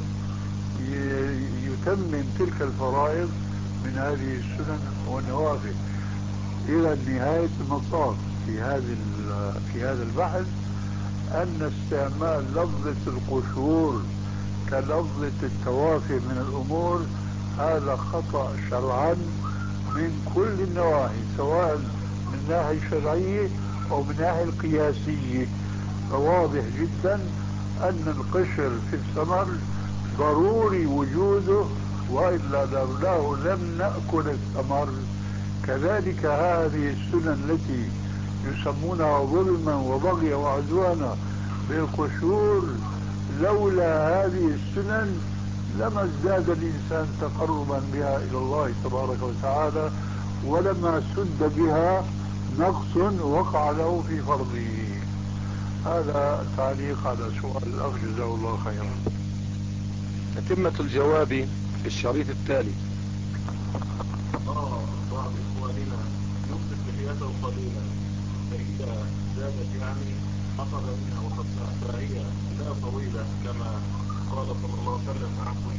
يتمم تلك الفرائض من هذه السنن والنوافل. إلى نهاية المطاف في هذا البحث أن استعمال لفظة القشور كلفظة التوافه من الأمور هذا خطأ شرعا من كل النواحي، سواء من الناحية الشرعية أو من الناحية القياسية. فواضح جدا أن القشر في الثمر ضروري وجوده، وإلا لولاه لم نأكل الثمر. كذلك هذه السنن التي يسمونها ظلما وبغيا وعدوانا بالقشور، لولا هذه السنن لما ازداد الإنسان تقربا بها إلى الله تبارك وتعالى، ولما سد بها نقص وقع له في فرضه. هذا تعليق على سؤال الأخ جزاه الله خيرا. تتمة الجواب في الشريط التالي. بعض إخواننا يمسك لحيته قليلا، فإذا زادت أخذ منها، وقد فهي لا طويلة كما قال صلى الله عليه وسلم: عفو